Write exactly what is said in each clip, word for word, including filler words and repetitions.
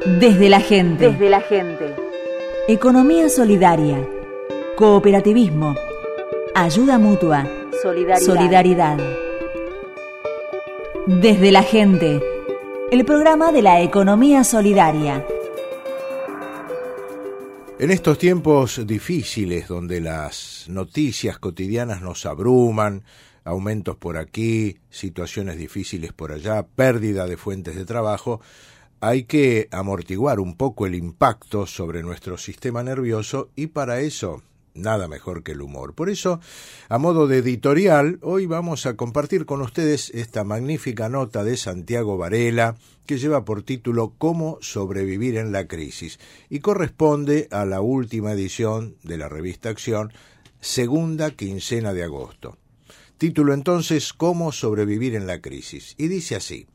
Desde la gente. Desde la gente. Economía solidaria. Cooperativismo. Ayuda mutua. Solidaridad. Solidaridad. Desde la gente. El programa de la economía solidaria. En estos tiempos difíciles donde las noticias cotidianas nos abruman, aumentos por aquí, situaciones difíciles por allá, pérdida de fuentes de trabajo, hay que amortiguar un poco el impacto sobre nuestro sistema nervioso y para eso nada mejor que el humor. Por eso, a modo de editorial, hoy vamos a compartir con ustedes esta magnífica nota de Santiago Varela que lleva por título «Cómo sobrevivir en la crisis» y corresponde a la última edición de la revista Acción, segunda quincena de agosto. Título entonces «Cómo sobrevivir en la crisis» y dice así: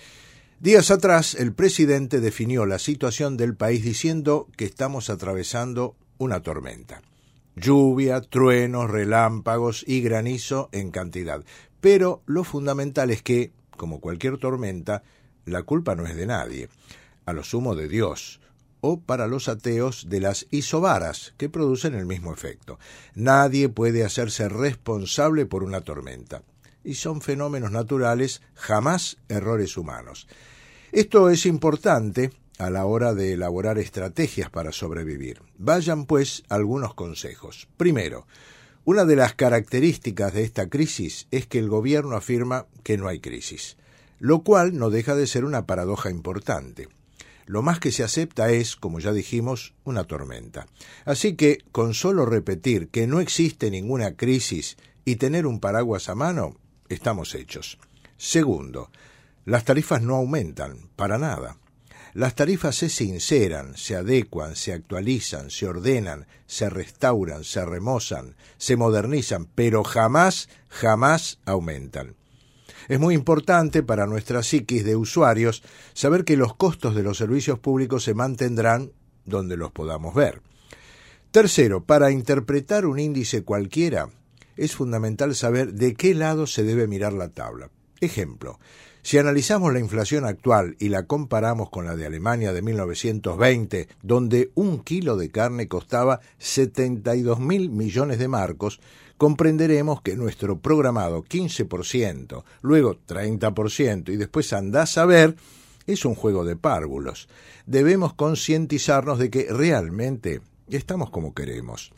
días atrás el presidente definió la situación del país diciendo que estamos atravesando una tormenta. Lluvia, truenos, relámpagos y granizo en cantidad. Pero lo fundamental es que, como cualquier tormenta, la culpa no es de nadie, a lo sumo de Dios, o para los ateos de las isobaras, que producen el mismo efecto. Nadie puede hacerse responsable por una tormenta, y son fenómenos naturales, jamás errores humanos. Esto es importante a la hora de elaborar estrategias para sobrevivir. Vayan, pues, algunos consejos. Primero, una de las características de esta crisis es que el gobierno afirma que no hay crisis, lo cual no deja de ser una paradoja importante. Lo más que se acepta es, como ya dijimos, una tormenta. Así que, con solo repetir que no existe ninguna crisis y tener un paraguas a mano, estamos hechos. Segundo, las tarifas no aumentan, para nada. Las tarifas se sinceran, se adecuan, se actualizan, se ordenan, se restauran, se remozan, se modernizan, pero jamás, jamás aumentan. Es muy importante para nuestra psiquis de usuarios saber que los costos de los servicios públicos se mantendrán donde los podamos ver. Tercero, para interpretar un índice cualquiera, es fundamental saber de qué lado se debe mirar la tabla. Ejemplo, si analizamos la inflación actual y la comparamos con la de Alemania de mil novecientos veinte, donde un kilo de carne costaba setenta y dos mil millones de marcos, comprenderemos que nuestro programado quince por ciento, luego treinta por ciento y después andás a ver, es un juego de párvulos. Debemos concientizarnos de que realmente estamos como queremos.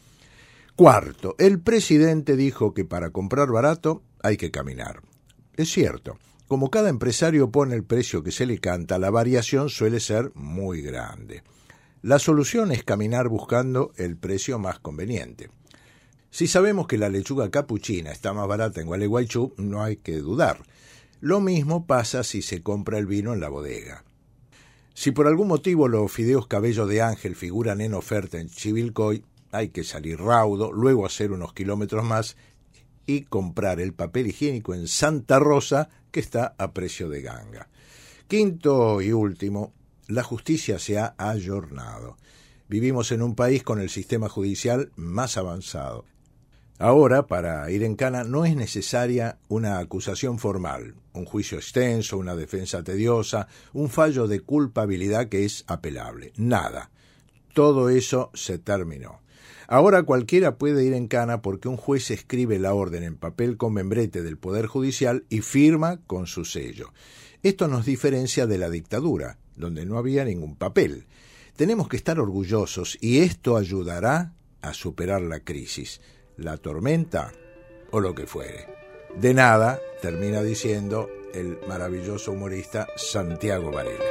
Cuarto, el presidente dijo que para comprar barato hay que caminar. Es cierto. Como cada empresario pone el precio que se le canta, la variación suele ser muy grande. La solución es caminar buscando el precio más conveniente. Si sabemos que la lechuga capuchina está más barata en Gualeguaychú, no hay que dudar. Lo mismo pasa si se compra el vino en la bodega. Si por algún motivo los fideos cabello de ángel figuran en oferta en Chivilcoy, hay que salir raudo, luego hacer unos kilómetros más y comprar el papel higiénico en Santa Rosa, que está a precio de ganga. Quinto y último, la justicia se ha ayornado. Vivimos en un país con el sistema judicial más avanzado. Ahora, para ir en cana, no es necesaria una acusación formal, un juicio extenso, una defensa tediosa, un fallo de culpabilidad que es apelable. Nada. Todo eso se terminó. Ahora cualquiera puede ir en cana porque un juez escribe la orden en papel con membrete del Poder Judicial y firma con su sello. Esto nos diferencia de la dictadura, donde no había ningún papel. Tenemos que estar orgullosos y esto ayudará a superar la crisis, la tormenta o lo que fuere. De nada, termina diciendo el maravilloso humorista Santiago Varela.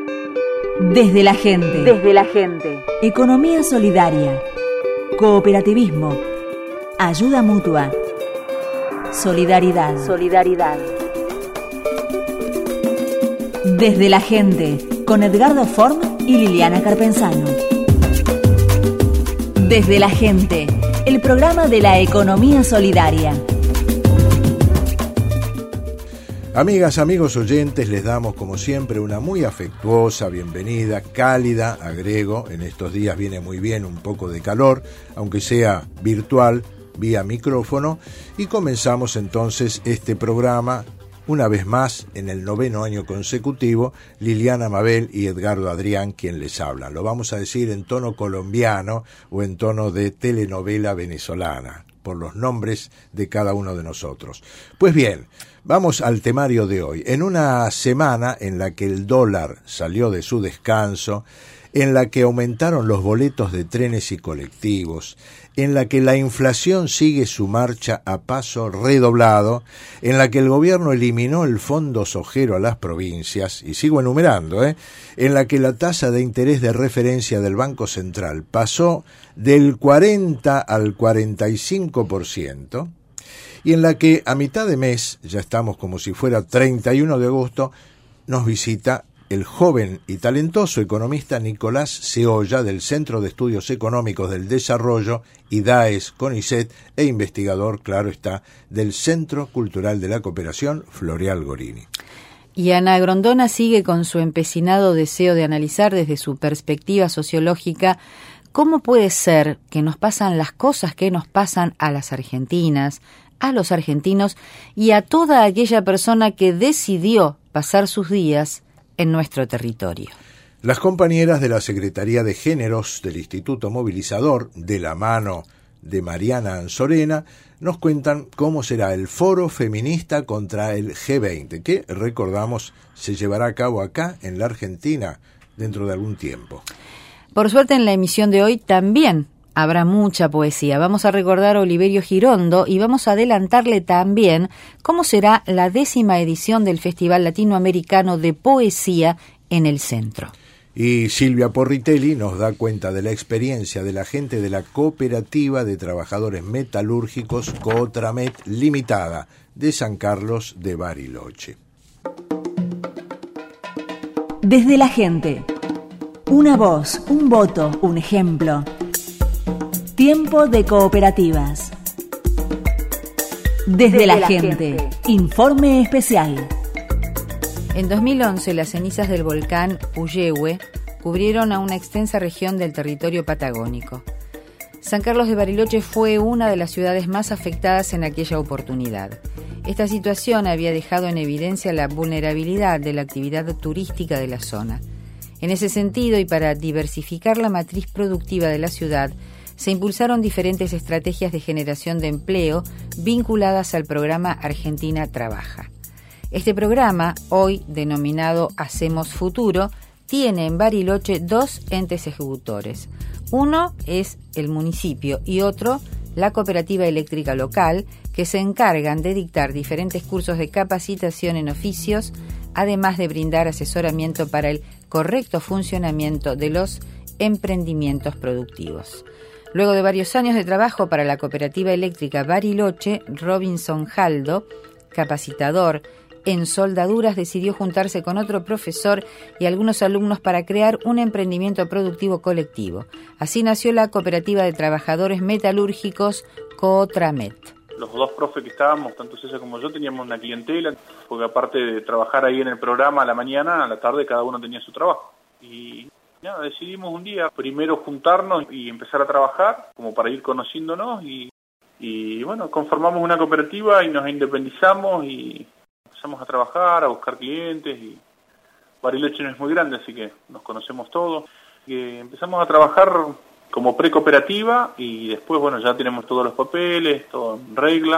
Desde la gente. Desde la gente. Economía solidaria. Cooperativismo. Ayuda mutua. Solidaridad. Solidaridad. Desde la gente, con Edgardo Form y Liliana Carpenzano. Desde la gente, el programa de la economía solidaria. Amigas, amigos oyentes, les damos como siempre una muy afectuosa bienvenida, cálida, agrego, en estos días viene muy bien un poco de calor, aunque sea virtual, vía micrófono, y comenzamos entonces este programa una vez más, en el noveno año consecutivo, Liliana Mabel y Edgardo Adrián quien les hablan. Lo vamos a decir en tono colombiano o en tono de telenovela venezolana, por los nombres de cada uno de nosotros. Pues bien, vamos al temario de hoy. En una semana en la que el dólar salió de su descanso, en la que aumentaron los boletos de trenes y colectivos, en la que la inflación sigue su marcha a paso redoblado, en la que el gobierno eliminó el fondo sojero a las provincias, y sigo enumerando, ¿eh? en la que la tasa de interés de referencia del Banco Central pasó del cuarenta al cuarenta y cinco por ciento, y en la que a mitad de mes, ya estamos como si fuera treinta y uno de agosto, nos visita el joven y talentoso economista Nicolás Ceolla del Centro de Estudios Económicos del Desarrollo, I D A E S, CONICET, e investigador, claro está, del Centro Cultural de la Cooperación, Floreal Gorini. Y Ana Grondona sigue con su empecinado deseo de analizar desde su perspectiva sociológica cómo puede ser que nos pasan las cosas que nos pasan a las argentinas, a los argentinos y a toda aquella persona que decidió pasar sus días en nuestro territorio. Las compañeras de la Secretaría de Géneros del Instituto Movilizador, de la mano de Mariana Anzorena, nos cuentan cómo será el Foro Feminista contra el G veinte, que, recordamos, se llevará a cabo acá, en la Argentina, dentro de algún tiempo. Por suerte, en la emisión de hoy también habrá mucha poesía. Vamos a recordar a Oliverio Girondo y vamos a adelantarle también cómo será la décima edición del Festival Latinoamericano de Poesía en el Centro. Y Silvia Porritelli nos da cuenta de la experiencia de la gente de la Cooperativa de Trabajadores Metalúrgicos Cotramet Limitada de San Carlos de Bariloche. Desde la gente. Una voz, un voto, un ejemplo. Tiempo de cooperativas. Desde, Desde la, la gente. gente. Informe especial. En dos mil once, las cenizas del volcán Puyehue cubrieron a una extensa región del territorio patagónico. San Carlos de Bariloche fue una de las ciudades más afectadas en aquella oportunidad. Esta situación había dejado en evidencia la vulnerabilidad de la actividad turística de la zona. En ese sentido, y para diversificar la matriz productiva de la ciudad, se impulsaron diferentes estrategias de generación de empleo vinculadas al programa Argentina Trabaja. Este programa, hoy denominado Hacemos Futuro, tiene en Bariloche dos entes ejecutores. Uno es el municipio y otro la cooperativa eléctrica local, que se encargan de dictar diferentes cursos de capacitación en oficios, además de brindar asesoramiento para el correcto funcionamiento de los emprendimientos productivos. Luego de varios años de trabajo para la cooperativa eléctrica Bariloche, Robinson Jaldo, capacitador en soldaduras, decidió juntarse con otro profesor y algunos alumnos para crear un emprendimiento productivo colectivo. Así nació la cooperativa de trabajadores metalúrgicos Cotramet. Los dos profes que estábamos, tanto César como yo, teníamos una clientela, porque aparte de trabajar ahí en el programa a la mañana, a la tarde cada uno tenía su trabajo. Y nada, decidimos un día primero juntarnos y empezar a trabajar, como para ir conociéndonos, y, y bueno, conformamos una cooperativa y nos independizamos y empezamos a trabajar, a buscar clientes. Y Bariloche no es muy grande, así que nos conocemos todos. Y empezamos a trabajar como precooperativa y después, bueno, ya tenemos todos los papeles, todo en regla.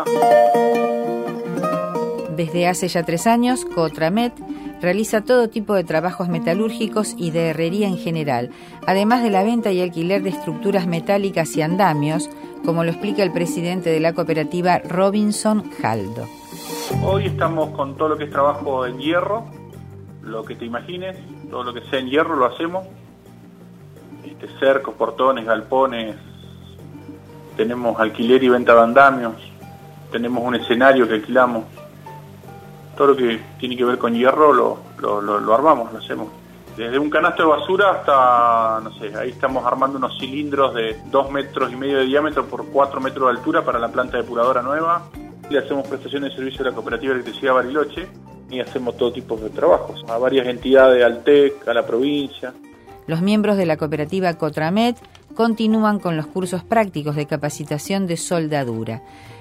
Desde hace ya tres años, Cotramet realiza todo tipo de trabajos metalúrgicos y de herrería en general, además de la venta y alquiler de estructuras metálicas y andamios, como lo explica el presidente de la cooperativa, Robinson Jaldo. Hoy estamos con todo lo que es trabajo en hierro, lo que te imagines, todo lo que sea en hierro lo hacemos. Este, cercos, portones, galpones, tenemos alquiler y venta de andamios, tenemos un escenario que alquilamos. Todo lo que tiene que ver con hierro lo, lo, lo, lo armamos, lo hacemos. Desde un canasto de basura hasta, no sé, ahí estamos armando unos cilindros de dos metros y medio de diámetro por cuatro metros de altura para la planta depuradora nueva. Le hacemos prestaciones de servicio a la Cooperativa de Electricidad Bariloche y hacemos todo tipo de trabajos, a varias entidades, al T E C, a la provincia. Los miembros de la cooperativa Cotramet continúan con los cursos prácticos de capacitación de soldadura.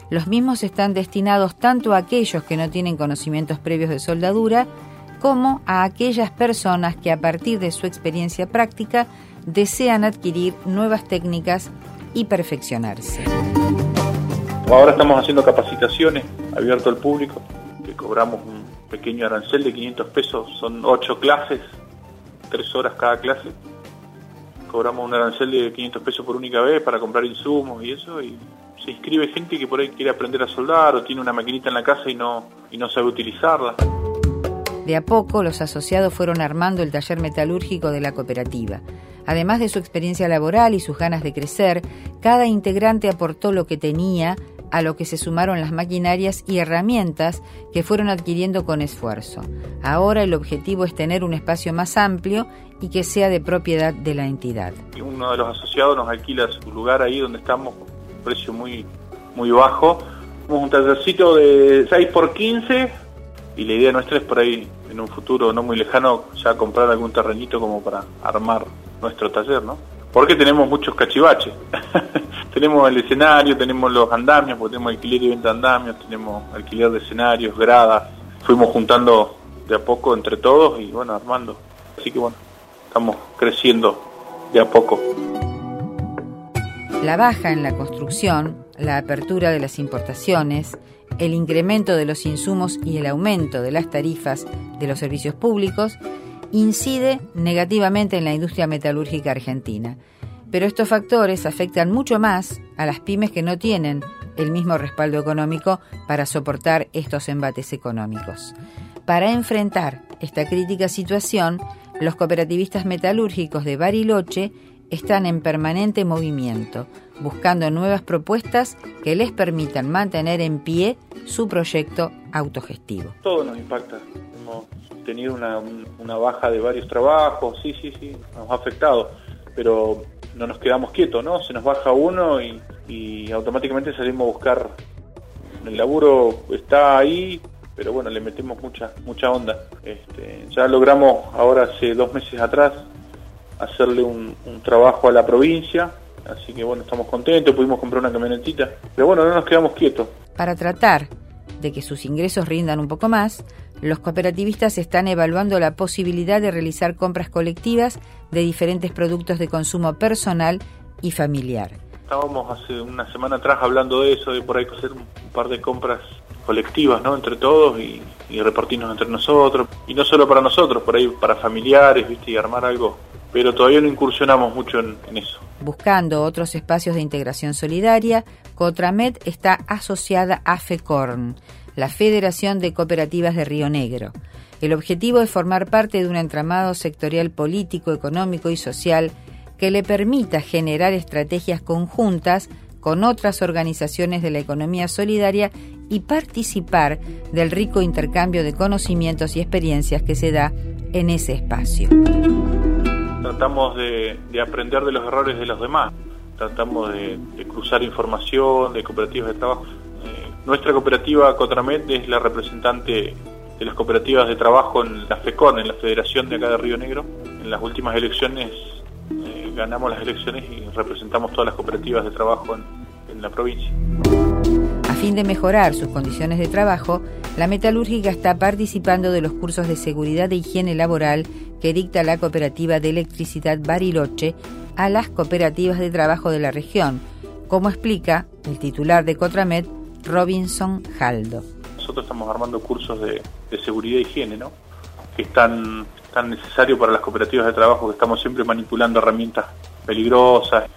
Los mismos están destinados tanto a aquellos que no tienen conocimientos previos de soldadura, como a aquellas personas que a partir de su experiencia práctica desean adquirir nuevas técnicas y perfeccionarse. Ahora estamos haciendo capacitaciones abierto al público, que cobramos un pequeño arancel de quinientos pesos, son ocho clases, tres horas cada clase. Cobramos un arancel de quinientos pesos por única vez para comprar insumos y eso, y se inscribe gente que por ahí quiere aprender a soldar o tiene una maquinita en la casa y no, y no sabe utilizarla. De a poco, los asociados fueron armando el taller metalúrgico de la cooperativa. Además de su experiencia laboral y sus ganas de crecer, cada integrante aportó lo que tenía, a lo que se sumaron las maquinarias y herramientas que fueron adquiriendo con esfuerzo. Ahora el objetivo es tener un espacio más amplio y que sea de propiedad de la entidad. Uno de los asociados nos alquila su lugar ahí donde estamos, un precio muy, muy bajo. Tenemos un tallercito de seis por quince y la idea nuestra es por ahí, en un futuro no muy lejano, ya comprar algún terrenito como para armar nuestro taller, ¿no? Porque tenemos muchos cachivaches. Tenemos el escenario, tenemos los andamios, porque tenemos alquiler y venta de andamios, tenemos alquiler de escenarios, gradas. Fuimos juntando de a poco entre todos y bueno, armando. Así que bueno, estamos creciendo de a poco. La baja en la construcción, la apertura de las importaciones, el incremento de los insumos y el aumento de las tarifas de los servicios públicos incide negativamente en la industria metalúrgica argentina. Pero estos factores afectan mucho más a las pymes que no tienen el mismo respaldo económico para soportar estos embates económicos. Para enfrentar esta crítica situación, los cooperativistas metalúrgicos de Bariloche están en permanente movimiento, buscando nuevas propuestas que les permitan mantener en pie su proyecto autogestivo. Todo nos impacta. Hemos tenido una, una baja de varios trabajos, sí, sí, sí, nos ha afectado, pero no nos quedamos quietos, ¿no? Se nos baja uno y, y automáticamente salimos a buscar. El laburo está ahí, pero bueno, le metemos mucha mucha onda. Este, ya logramos ahora hace dos meses atrás hacerle un, un trabajo a la provincia, así que bueno, estamos contentos, pudimos comprar una camionetita, pero bueno, no nos quedamos quietos. Para tratar de que sus ingresos rindan un poco más, los cooperativistas están evaluando la posibilidad de realizar compras colectivas de diferentes productos de consumo personal y familiar. Estábamos hace una semana atrás hablando de eso, de por ahí hacer un par de compras colectivas, ¿no? Entre todos y, y repartirnos entre nosotros, y no solo para nosotros, por ahí para familiares, ¿viste? Y armar algo, pero todavía no incursionamos mucho en, en eso. Buscando otros espacios de integración solidaria, Cotramed está asociada a FECORN, la Federación de Cooperativas de Río Negro. El objetivo es formar parte de un entramado sectorial político, económico y social que le permita generar estrategias conjuntas con otras organizaciones de la economía solidaria y participar del rico intercambio de conocimientos y experiencias que se da en ese espacio. Tratamos de, de aprender de los errores de los demás, tratamos de, de cruzar información de cooperativas de trabajo. Eh, nuestra cooperativa Cotramed es la representante de las cooperativas de trabajo en la FECON, en la Federación de acá de Río Negro. En las últimas elecciones eh, ganamos las elecciones y representamos todas las cooperativas de trabajo en, en la provincia. A fin de mejorar sus condiciones de trabajo, la metalúrgica está participando de los cursos de seguridad e higiene laboral que dicta la Cooperativa de Electricidad Bariloche a las cooperativas de trabajo de la región, como explica el titular de Cotramed, Robinson Jaldo. Nosotros estamos armando cursos de, de seguridad e higiene, ¿no? Que es tan, tan necesario para las cooperativas de trabajo, que estamos siempre manipulando herramientas peligrosas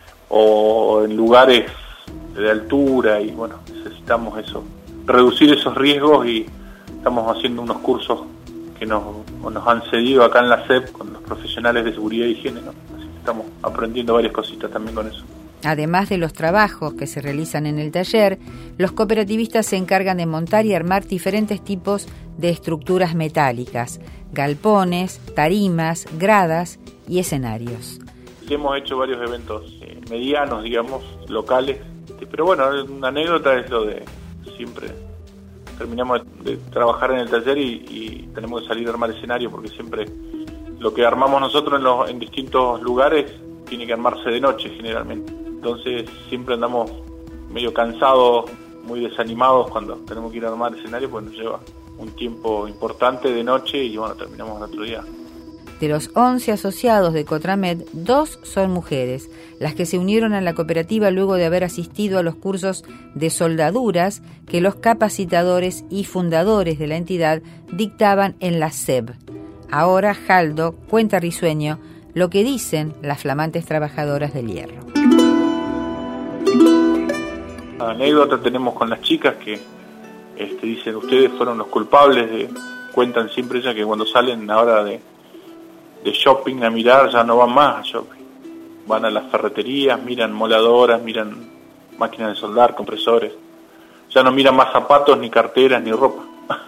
o en lugares de altura y bueno, necesitamos eso, reducir esos riesgos, y estamos haciendo unos cursos que nos, nos han cedido acá en la S E P con los profesionales de seguridad e higiene, ¿no? Así que estamos aprendiendo varias cositas también con eso. Además de los trabajos que se realizan en el taller, los cooperativistas se encargan de montar y armar diferentes tipos de estructuras metálicas, galpones, tarimas, gradas y escenarios. Hemos hecho varios eventos eh, medianos, digamos, locales, pero bueno, una anécdota es lo de siempre terminamos de trabajar en el taller y, y tenemos que salir a armar escenario, porque siempre lo que armamos nosotros en, los, en distintos lugares tiene que armarse de noche generalmente. Entonces siempre andamos medio cansados muy desanimados cuando tenemos que ir a armar escenario, pues nos lleva un tiempo importante de noche y bueno, terminamos el otro día. De los once asociados de Cotramet, dos son mujeres, las que se unieron a la cooperativa luego de haber asistido a los cursos de soldaduras que los capacitadores y fundadores de la entidad dictaban en la S E B. Ahora Jaldo cuenta risueño lo que dicen las flamantes trabajadoras del hierro. La anécdota tenemos con las chicas que este, dicen, ustedes fueron los culpables, de, cuentan siempre ellas que cuando salen ahora de de shopping a mirar, ya no van más a shopping, van a las ferreterías, miran moladoras, miran máquinas de soldar, compresores, ya no miran más zapatos, ni carteras, ni ropa.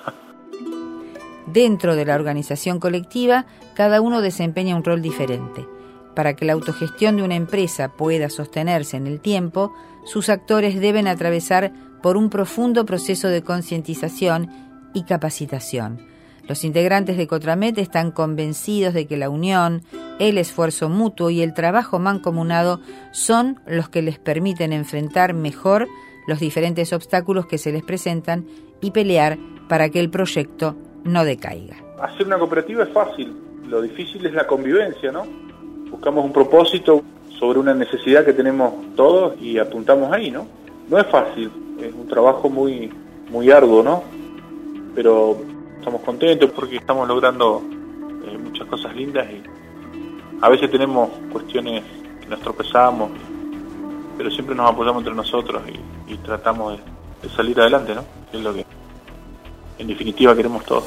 Dentro de la organización colectiva, cada uno desempeña un rol diferente. Para que la autogestión de una empresa pueda sostenerse en el tiempo, sus actores deben atravesar por un profundo proceso de concientización y capacitación. Los integrantes de Cotramet están convencidos de que la unión, el esfuerzo mutuo y el trabajo mancomunado son los que les permiten enfrentar mejor los diferentes obstáculos que se les presentan y pelear para que el proyecto no decaiga. Hacer una cooperativa es fácil, lo difícil es la convivencia, ¿no? Buscamos un propósito sobre una necesidad que tenemos todos y apuntamos ahí, ¿no? No es fácil, es un trabajo muy, muy arduo, ¿no? Pero estamos contentos porque estamos logrando eh, muchas cosas lindas y a veces tenemos cuestiones que nos tropezamos, pero siempre nos apoyamos entre nosotros y, y tratamos de, de salir adelante, ¿no? Es lo que en definitiva queremos todos.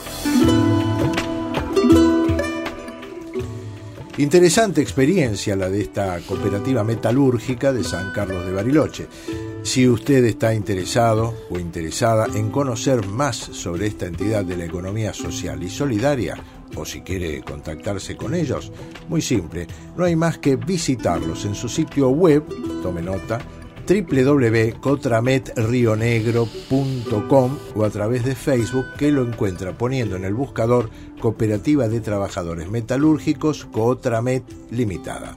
Interesante experiencia la de esta cooperativa metalúrgica de San Carlos de Bariloche. Si usted está interesado o interesada en conocer más sobre esta entidad de la economía social y solidaria, o si quiere contactarse con ellos, muy simple, no hay más que visitarlos en su sitio web, tome nota, doble u doble u doble u punto cotramet río negro punto com o a través de Facebook, que lo encuentra poniendo en el buscador Cooperativa de Trabajadores Metalúrgicos Cotramet Limitada.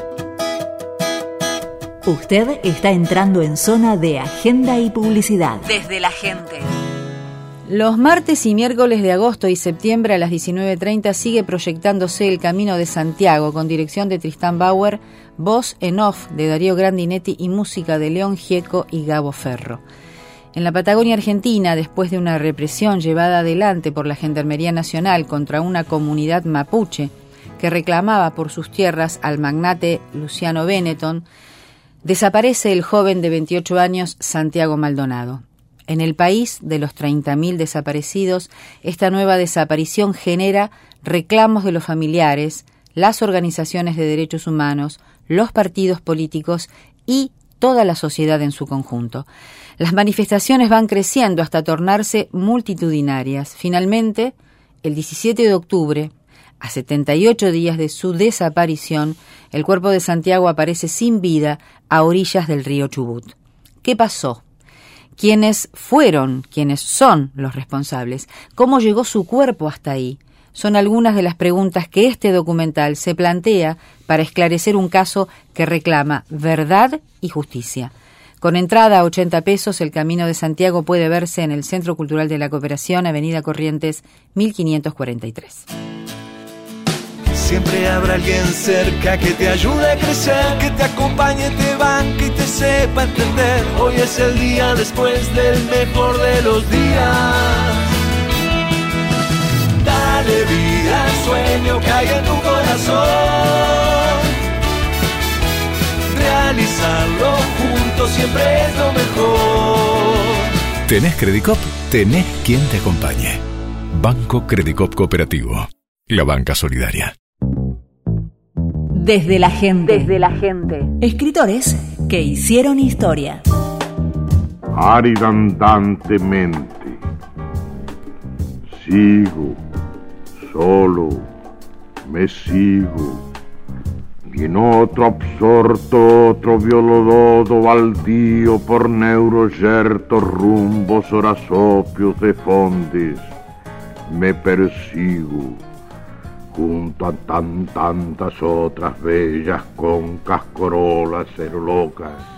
Usted está entrando en zona de agenda y publicidad. Desde la gente. Los martes y miércoles de agosto y septiembre a las diecinueve treinta sigue proyectándose El Camino de Santiago, con dirección de Tristán Bauer, voz en off de Darío Grandinetti y música de León Gieco y Gabo Ferro. En la Patagonia Argentina, después de una represión llevada adelante por la Gendarmería Nacional contra una comunidad mapuche que reclamaba por sus tierras al magnate Luciano Benetton, desaparece el joven de veintiocho años Santiago Maldonado. En el país de los treinta mil desaparecidos, esta nueva desaparición genera reclamos de los familiares, las organizaciones de derechos humanos, los partidos políticos y toda la sociedad en su conjunto. Las manifestaciones van creciendo hasta tornarse multitudinarias. Finalmente, el diecisiete de octubre, a setenta y ocho días de su desaparición, el cuerpo de Santiago aparece sin vida a orillas del río Chubut. ¿Qué pasó? ¿Quiénes fueron, quiénes son los responsables? ¿Cómo llegó su cuerpo hasta ahí? Son algunas de las preguntas que este documental se plantea para esclarecer un caso que reclama verdad y justicia. Con entrada a ochenta pesos, El Camino de Santiago puede verse en el Centro Cultural de la Cooperación, Avenida Corrientes, mil quinientos cuarenta y tres. Siempre habrá alguien cerca que te ayude a crecer, que te acompañe, te banque y te sepa entender. Hoy es el día después del mejor de los días. Dale vida al sueño que hay en tu corazón. Realizarlo juntos siempre es lo mejor. ¿Tenés Credicop? Tenés quien te acompañe. Banco Credicop Cooperativo. La banca solidaria. Desde la gente. Desde la gente. Escritores que hicieron historia. Aridandantemente. Sigo, solo, me sigo. Y en otro absorto, otro violododo baldío por neuroyertos rumbos orasopios de fondes, me persigo. Junto a tan tantas otras bellas concas corolas locas,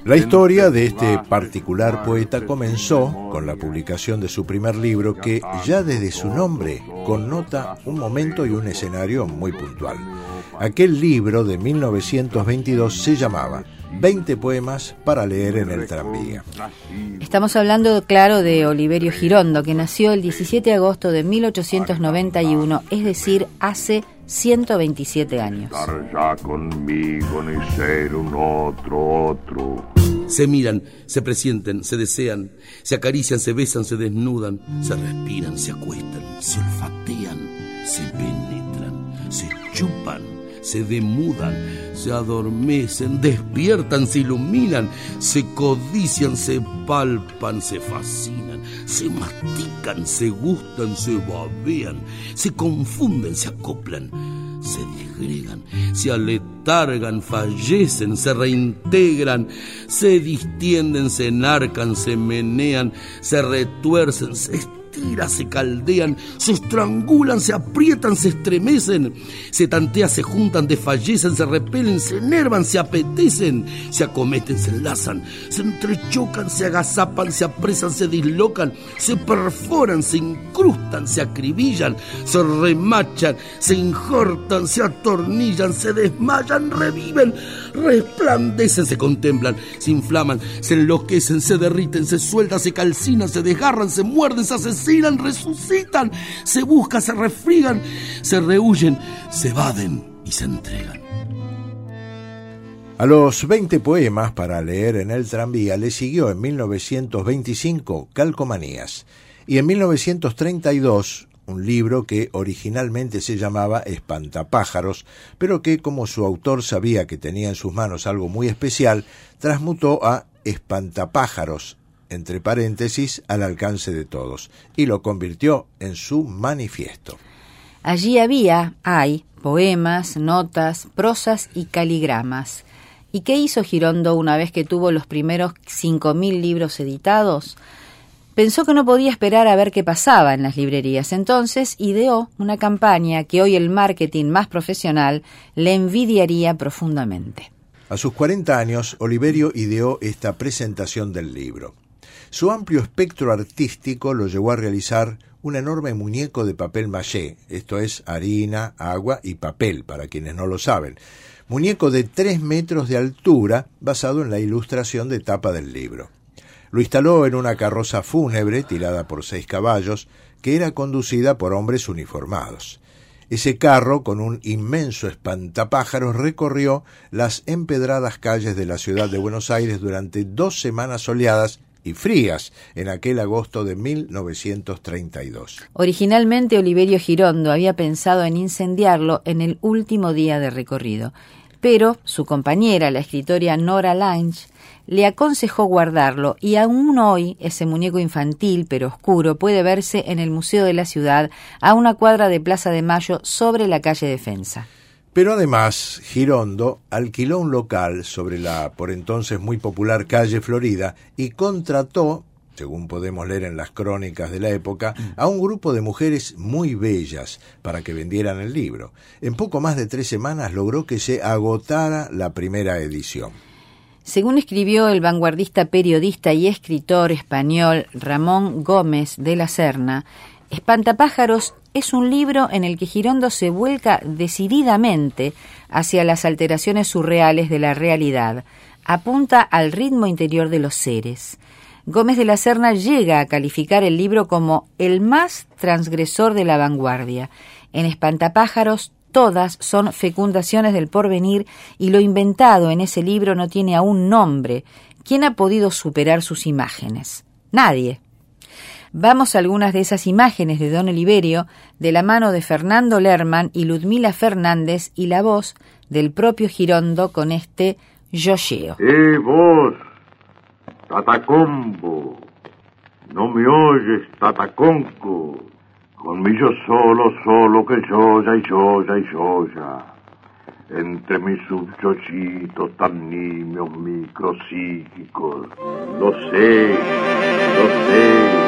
La historia de este particular poeta comenzó con la publicación de su primer libro, que ya desde su nombre connota un momento y un escenario muy puntual. Aquel libro de mil novecientos veintidós se llamaba veinte poemas para leer en el tranvía. Estamos hablando, claro, de Oliverio Girondo, que nació el diecisiete de agosto de mil ochocientos noventa y uno, es decir, hace ciento veintisiete años. Estar ya conmigo ni ser un otro, otro. Se miran, se presienten, se desean, se acarician, se besan, se desnudan, se respiran, se acuestan, se olfatean, se penetran, se chupan, se demudan, se adormecen, despiertan, se iluminan, se codician, se palpan, se fascinan, se mastican, se gustan, se babean, se confunden, se acoplan, se disgregan, se aletargan, fallecen, se reintegran, se distienden, se enarcan, se menean, se retuercen, se estiran, se caldean, se estrangulan, se aprietan, se estremecen, se tantean, se juntan, desfallecen, se repelen, se enervan, se apetecen, se acometen, se enlazan, se entrechocan, se agazapan, se apresan, se dislocan, se perforan, se incrustan, se acribillan, se remachan, se injortan, se atornillan, se desmayan, reviven, resplandecen, se contemplan, se inflaman, se enloquecen, se derriten, se sueltan, se calcinan, se desgarran, se muerden, se asesinan, resucitan, se buscan, se refrigan, se rehuyen, se evaden y se entregan. A los veinte poemas para leer en el tranvía le siguió en mil novecientos veinticinco Calcomanías y en mil novecientos treinta y dos un libro que originalmente se llamaba Espantapájaros, pero que, como su autor sabía que tenía en sus manos algo muy especial, transmutó a Espantapájaros, entre paréntesis, al alcance de todos, y lo convirtió en su manifiesto. Allí había, hay, poemas, notas, prosas y caligramas. ¿Y qué hizo Girondo una vez que tuvo los primeros cinco mil libros editados? Pensó que no podía esperar a ver qué pasaba en las librerías. Entonces ideó una campaña que hoy el marketing más profesional le envidiaría profundamente. A sus cuarenta años, Oliverio ideó esta presentación del libro. Su amplio espectro artístico lo llevó a realizar un enorme muñeco de papel maché, esto es harina, agua y papel, para quienes no lo saben. Muñeco de tres metros de altura, basado en la ilustración de tapa del libro. Lo instaló en una carroza fúnebre tirada por seis caballos, que era conducida por hombres uniformados. Ese carro, con un inmenso espantapájaros, recorrió las empedradas calles de la ciudad de Buenos Aires durante dos semanas soleadas y frías en aquel agosto de mil novecientos treinta y dos. Originalmente Oliverio Girondo había pensado en incendiarlo en el último día de recorrido, pero su compañera, la escritora Nora Lange, le aconsejó guardarlo, y aún hoy ese muñeco infantil pero oscuro puede verse en el Museo de la Ciudad, a una cuadra de Plaza de Mayo sobre la calle Defensa. Pero además, Girondo alquiló un local sobre la por entonces muy popular calle Florida y contrató, según podemos leer en las crónicas de la época, a un grupo de mujeres muy bellas para que vendieran el libro. En poco más de tres semanas logró que se agotara la primera edición. Según escribió el vanguardista periodista y escritor español Ramón Gómez de la Serna, Espantapájaros es un libro en el que Girondo se vuelca decididamente hacia las alteraciones surreales de la realidad, apunta al ritmo interior de los seres. Gómez de la Serna llega a calificar el libro como el más transgresor de la vanguardia. En Espantapájaros todas son fecundaciones del porvenir y lo inventado en ese libro no tiene aún nombre. ¿Quién ha podido superar sus imágenes? Nadie. Vamos a algunas de esas imágenes de don Oliverio de la mano de Fernando Lerman y Ludmila Fernández y la voz del propio Girondo con este yoyeo. ¡Eh, vos, Tatacombo! ¿No me oyes, Tataconco? Conmigo solo, solo que yoya y yoya y yoya. Entre mis subyoyitos tan nimios micropsíquicos. Lo sé, lo sé.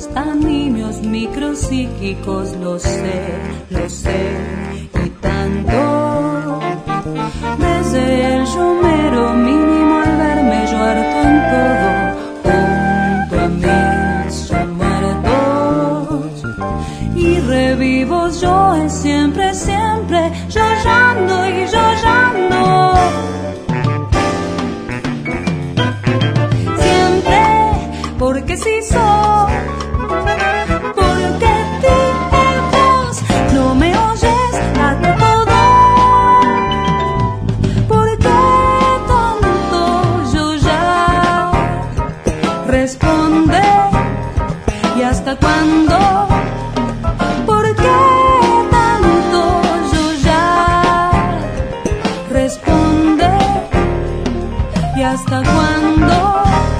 hasta niños micropsíquicos, lo sé, lo sé, y tanto. Desde el yumero mínimo al verme yo harto en todo, junto a mí son muertos. Y revivos yo es siempre, siempre, yo llando y yo llando. Porque si soy, porque vos no me oyes a todo, porque tanto yo ya responde y hasta cuándo, porque tanto yo ya responde y hasta cuándo.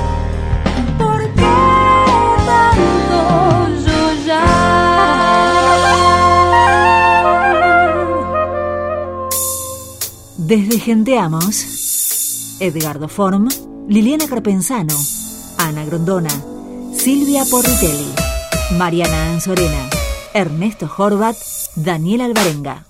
Desde Genteamos, Edgardo Form, Liliana Carpenzano, Ana Grondona, Silvia Porritelli, Mariana Anzorena, Ernesto Horvat, Daniel Alvarenga.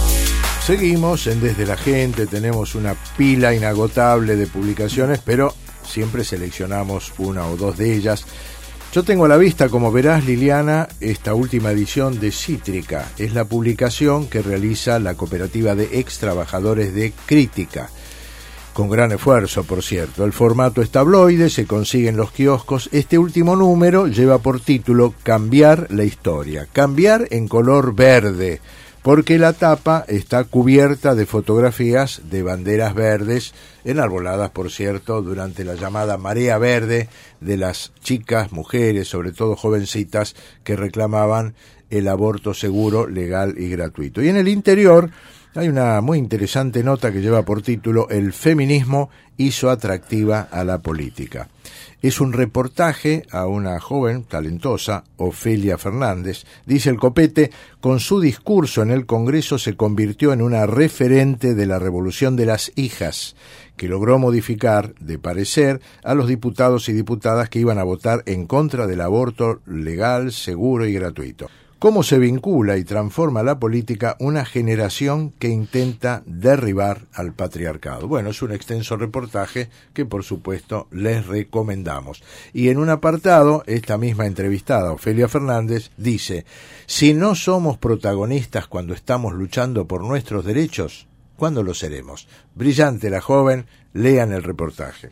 Seguimos en Desde la Gente, tenemos una pila inagotable de publicaciones, pero siempre seleccionamos una o dos de ellas. Yo tengo a la vista, como verás, Liliana, esta última edición de Cítrica. Es la publicación que realiza la cooperativa de ex trabajadores de Crítica. Con gran esfuerzo, por cierto. El formato es tabloide, se consigue en los kioscos. Este último número lleva por título Cambiar la historia. Cambiar en color verde, porque la tapa está cubierta de fotografías de banderas verdes, enarboladas, por cierto, durante la llamada marea verde de las chicas, mujeres, sobre todo jovencitas, que reclamaban el aborto seguro, legal y gratuito. Y en el interior hay una muy interesante nota que lleva por título El feminismo hizo atractiva a la política. Es un reportaje a una joven talentosa, Ofelia Fernández. Dice el copete, con su discurso en el Congreso se convirtió en una referente de la revolución de las hijas, que logró modificar, de parecer, a los diputados y diputadas que iban a votar en contra del aborto legal, seguro y gratuito. ¿Cómo se vincula y transforma la política una generación que intenta derribar al patriarcado? Bueno, es un extenso reportaje que, por supuesto, les recomendamos. Y en un apartado, esta misma entrevistada, Ofelia Fernández, dice, si no somos protagonistas cuando estamos luchando por nuestros derechos, ¿cuándo lo seremos? Brillante la joven, lean el reportaje.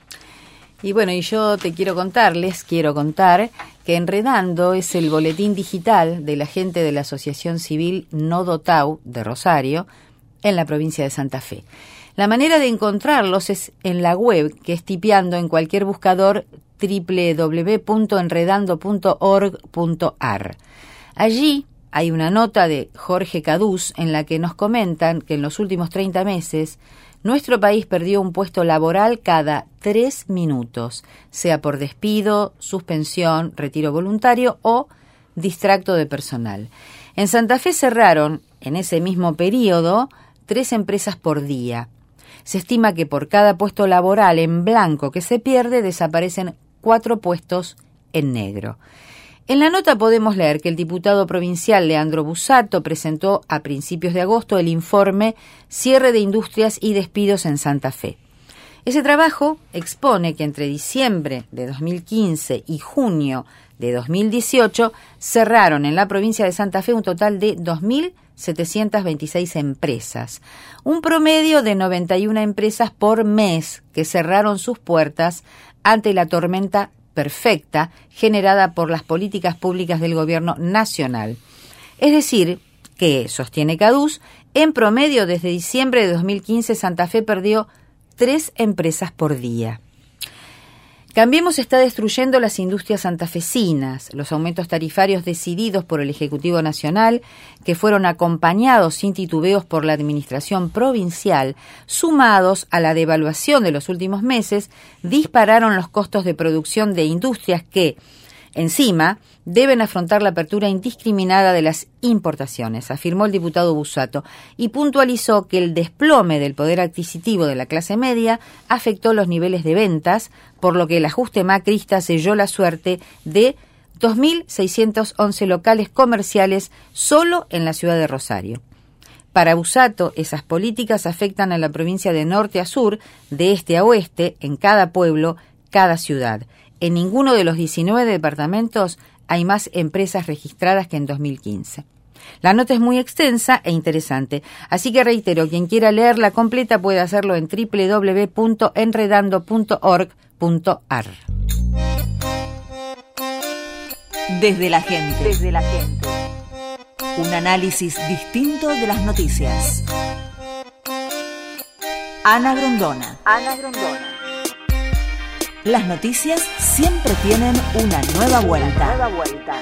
Y bueno, y yo te quiero contar, les quiero contar que Enredando es el boletín digital de la gente de la Asociación Civil Nodo Tau de Rosario, en la provincia de Santa Fe. La manera de encontrarlos es en la web, que es tipeando en cualquier buscador doble u doble u doble u punto enredando punto org punto a r. Allí hay una nota de Jorge Cadús en la que nos comentan que en los últimos treinta meses nuestro país perdió un puesto laboral cada tres minutos, sea por despido, suspensión, retiro voluntario o distracto de personal. En Santa Fe cerraron, en ese mismo periodo, tres empresas por día. Se estima que por cada puesto laboral en blanco que se pierde, desaparecen cuatro puestos en negro. En la nota podemos leer que el diputado provincial Leandro Busato presentó a principios de agosto el informe Cierre de Industrias y Despidos en Santa Fe. Ese trabajo expone que entre diciembre de dos mil quince y junio de dos mil dieciocho cerraron en la provincia de Santa Fe un total de dos mil setecientas veintiséis empresas, un promedio de noventa y una empresas por mes que cerraron sus puertas ante la tormenta perfecta generada por las políticas públicas del gobierno nacional. Es decir, que, sostiene Cadús, en promedio desde diciembre de dos mil quince Santa Fe perdió tres empresas por día. Cambiemos está destruyendo las industrias santafesinas. Los aumentos tarifarios decididos por el Ejecutivo Nacional, que fueron acompañados sin titubeos por la Administración Provincial, sumados a la devaluación de los últimos meses, dispararon los costos de producción de industrias que, encima, deben afrontar la apertura indiscriminada de las importaciones, afirmó el diputado Busato, y puntualizó que el desplome del poder adquisitivo de la clase media afectó los niveles de ventas, por lo que el ajuste macrista selló la suerte de dos mil seiscientos once locales comerciales solo en la ciudad de Rosario. Para Busato, esas políticas afectan a la provincia de norte a sur, de este a oeste, en cada pueblo, cada ciudad. En ninguno de los diecinueve departamentos hay más empresas registradas que en dos mil quince. La nota es muy extensa e interesante, así que reitero, quien quiera leerla completa puede hacerlo en doble u doble u doble u punto enredando punto org punto a r. Desde la gente. Desde la gente. Un análisis distinto de las noticias. Ana Grondona. Ana Grondona. Las noticias siempre tienen una nueva vuelta. Nueva vuelta.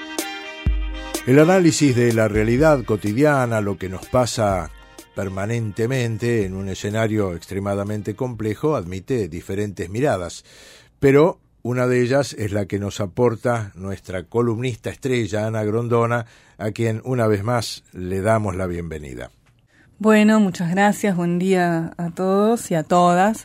El análisis de la realidad cotidiana, lo que nos pasa permanentemente en un escenario extremadamente complejo, admite diferentes miradas, pero una de ellas es la que nos aporta nuestra columnista estrella, Ana Grondona, a quien una vez más le damos la bienvenida. Bueno, muchas gracias, buen día a todos y a todas.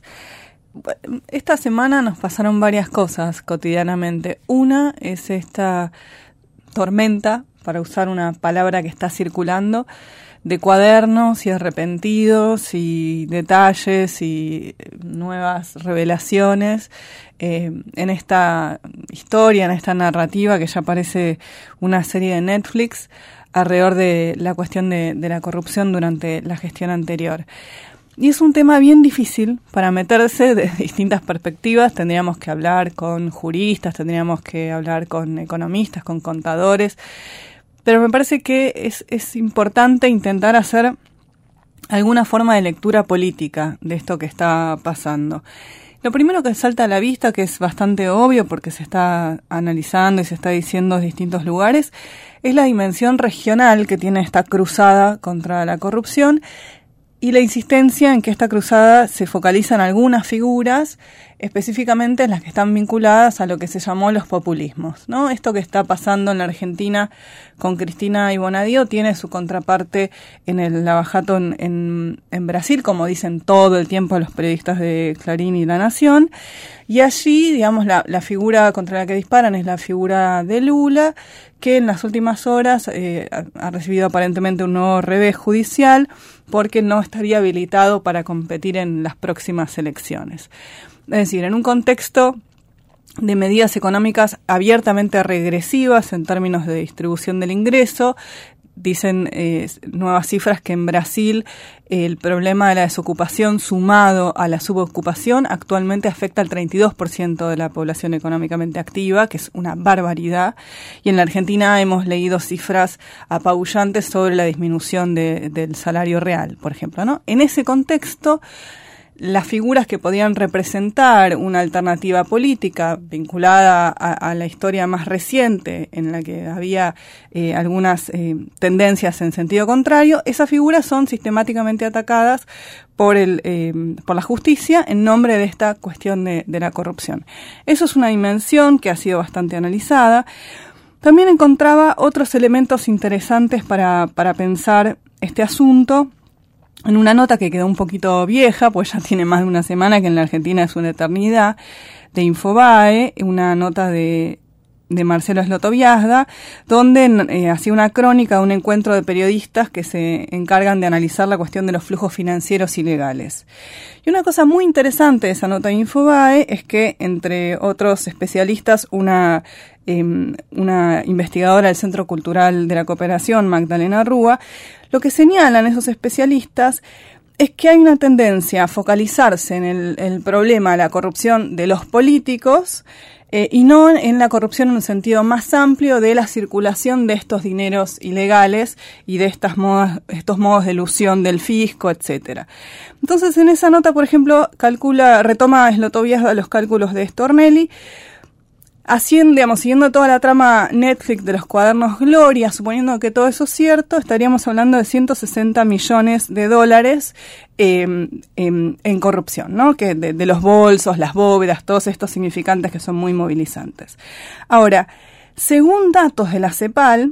Esta semana nos pasaron varias cosas cotidianamente. Una es esta tormenta, para usar una palabra que está circulando, de cuadernos y arrepentidos y detalles y nuevas revelaciones eh, en esta historia, en esta narrativa que ya parece una serie de Netflix alrededor de la cuestión de, de la corrupción durante la gestión anterior. Y es un tema bien difícil para meterse de distintas perspectivas. Tendríamos que hablar con juristas, tendríamos que hablar con economistas, con contadores, pero me parece que es, es importante intentar hacer alguna forma de lectura política de esto que está pasando. Lo primero que salta a la vista, que es bastante obvio porque se está analizando y se está diciendo en distintos lugares, es la dimensión regional que tiene esta cruzada contra la corrupción y la insistencia en que esta cruzada se focaliza en algunas figuras, específicamente en las que están vinculadas a lo que se llamó los populismos, ¿no? Esto que está pasando en la Argentina con Cristina y Bonadío tiene su contraparte en el Lavajato en, en, en Brasil, como dicen todo el tiempo los periodistas de Clarín y La Nación, y allí, digamos, la, la figura contra la que disparan es la figura de Lula, que en las últimas horas eh, ha, ha recibido aparentemente un nuevo revés judicial porque no estaría habilitado para competir en las próximas elecciones. Es decir, en un contexto de medidas económicas abiertamente regresivas en términos de distribución del ingreso, dicen eh, nuevas cifras que en Brasil eh, el problema de la desocupación sumado a la subocupación actualmente afecta al treinta y dos por ciento de la población económicamente activa, que es una barbaridad, y en la Argentina hemos leído cifras apabullantes sobre la disminución de, del salario real, por ejemplo, ¿no? En ese contexto, las figuras que podían representar una alternativa política vinculada a, a la historia más reciente, en la que había eh, algunas eh, tendencias en sentido contrario, esas figuras son sistemáticamente atacadas por el eh, por la justicia en nombre de esta cuestión de, de la corrupción. Eso es una dimensión que ha sido bastante analizada. También encontraba otros elementos interesantes para, para pensar este asunto en una nota que quedó un poquito vieja, pues ya tiene más de una semana, que en la Argentina es una eternidad, de Infobae, una nota de, de Marcelo Slotoviazda, donde eh, hacía una crónica de un encuentro de periodistas que se encargan de analizar la cuestión de los flujos financieros ilegales. Y una cosa muy interesante de esa nota de Infobae es que, entre otros especialistas, una eh, una investigadora del Centro Cultural de la Cooperación, Magdalena Rúa, lo que señalan esos especialistas es que hay una tendencia a focalizarse en el, el problema de la corrupción de los políticos eh, y no en la corrupción en un sentido más amplio de la circulación de estos dineros ilegales y de estas modas, estos modos de elusión del fisco, etcétera. Entonces, en esa nota, por ejemplo, calcula, retoma Slotoviazda los cálculos de Stornelli, haciendo, digamos, siguiendo toda la trama Netflix de los cuadernos Gloria, suponiendo que todo eso es cierto, estaríamos hablando de ciento sesenta millones de dólares eh, en, en corrupción, ¿no? Que de, de los bolsos, las bóvedas, todos estos significantes que son muy movilizantes. Ahora, según datos de la CEPAL,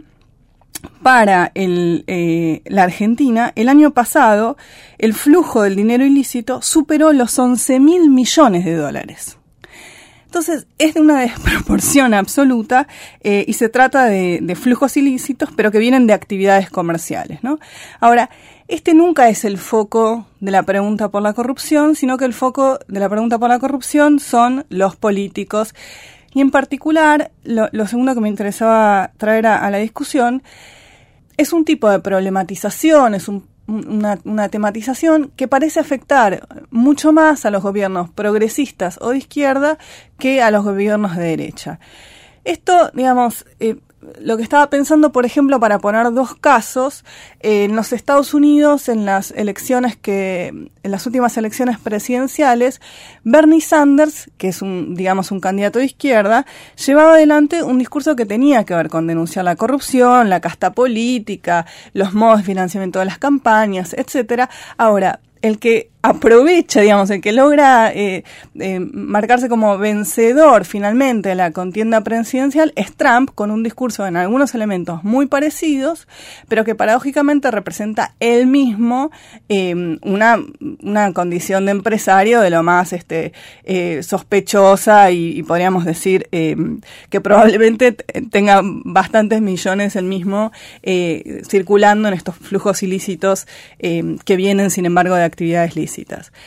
para el, eh, la Argentina, el año pasado, el flujo del dinero ilícito superó los once mil millones de dólares. Entonces, es de una desproporción absoluta eh, y se trata de, de flujos ilícitos, pero que vienen de actividades comerciales, ¿no? Ahora, este nunca es el foco de la pregunta por la corrupción, sino que el foco de la pregunta por la corrupción son los políticos. Y en particular, lo, lo segundo que me interesaba traer a, a la discusión es un tipo de problematización, es un Una, una tematización que parece afectar mucho más a los gobiernos progresistas o de izquierda que a los gobiernos de derecha. Esto, digamos, eh, lo que estaba pensando, por ejemplo, para poner dos casos, eh, en los Estados Unidos, en las elecciones que, en las últimas elecciones presidenciales, Bernie Sanders, que es un, digamos, un candidato de izquierda, llevaba adelante un discurso que tenía que ver con denunciar la corrupción, la casta política, los modos de financiamiento de las campañas, etcétera. Ahora, el que aprovecha, digamos, el que logra eh, eh, marcarse como vencedor finalmente de la contienda presidencial es Trump, con un discurso en algunos elementos muy parecidos, pero que paradójicamente representa él mismo eh, una, una condición de empresario de lo más este, eh, sospechosa y, y podríamos decir eh, que probablemente tenga bastantes millones él mismo eh, circulando en estos flujos ilícitos eh, que vienen, sin embargo, de actividades lícitas.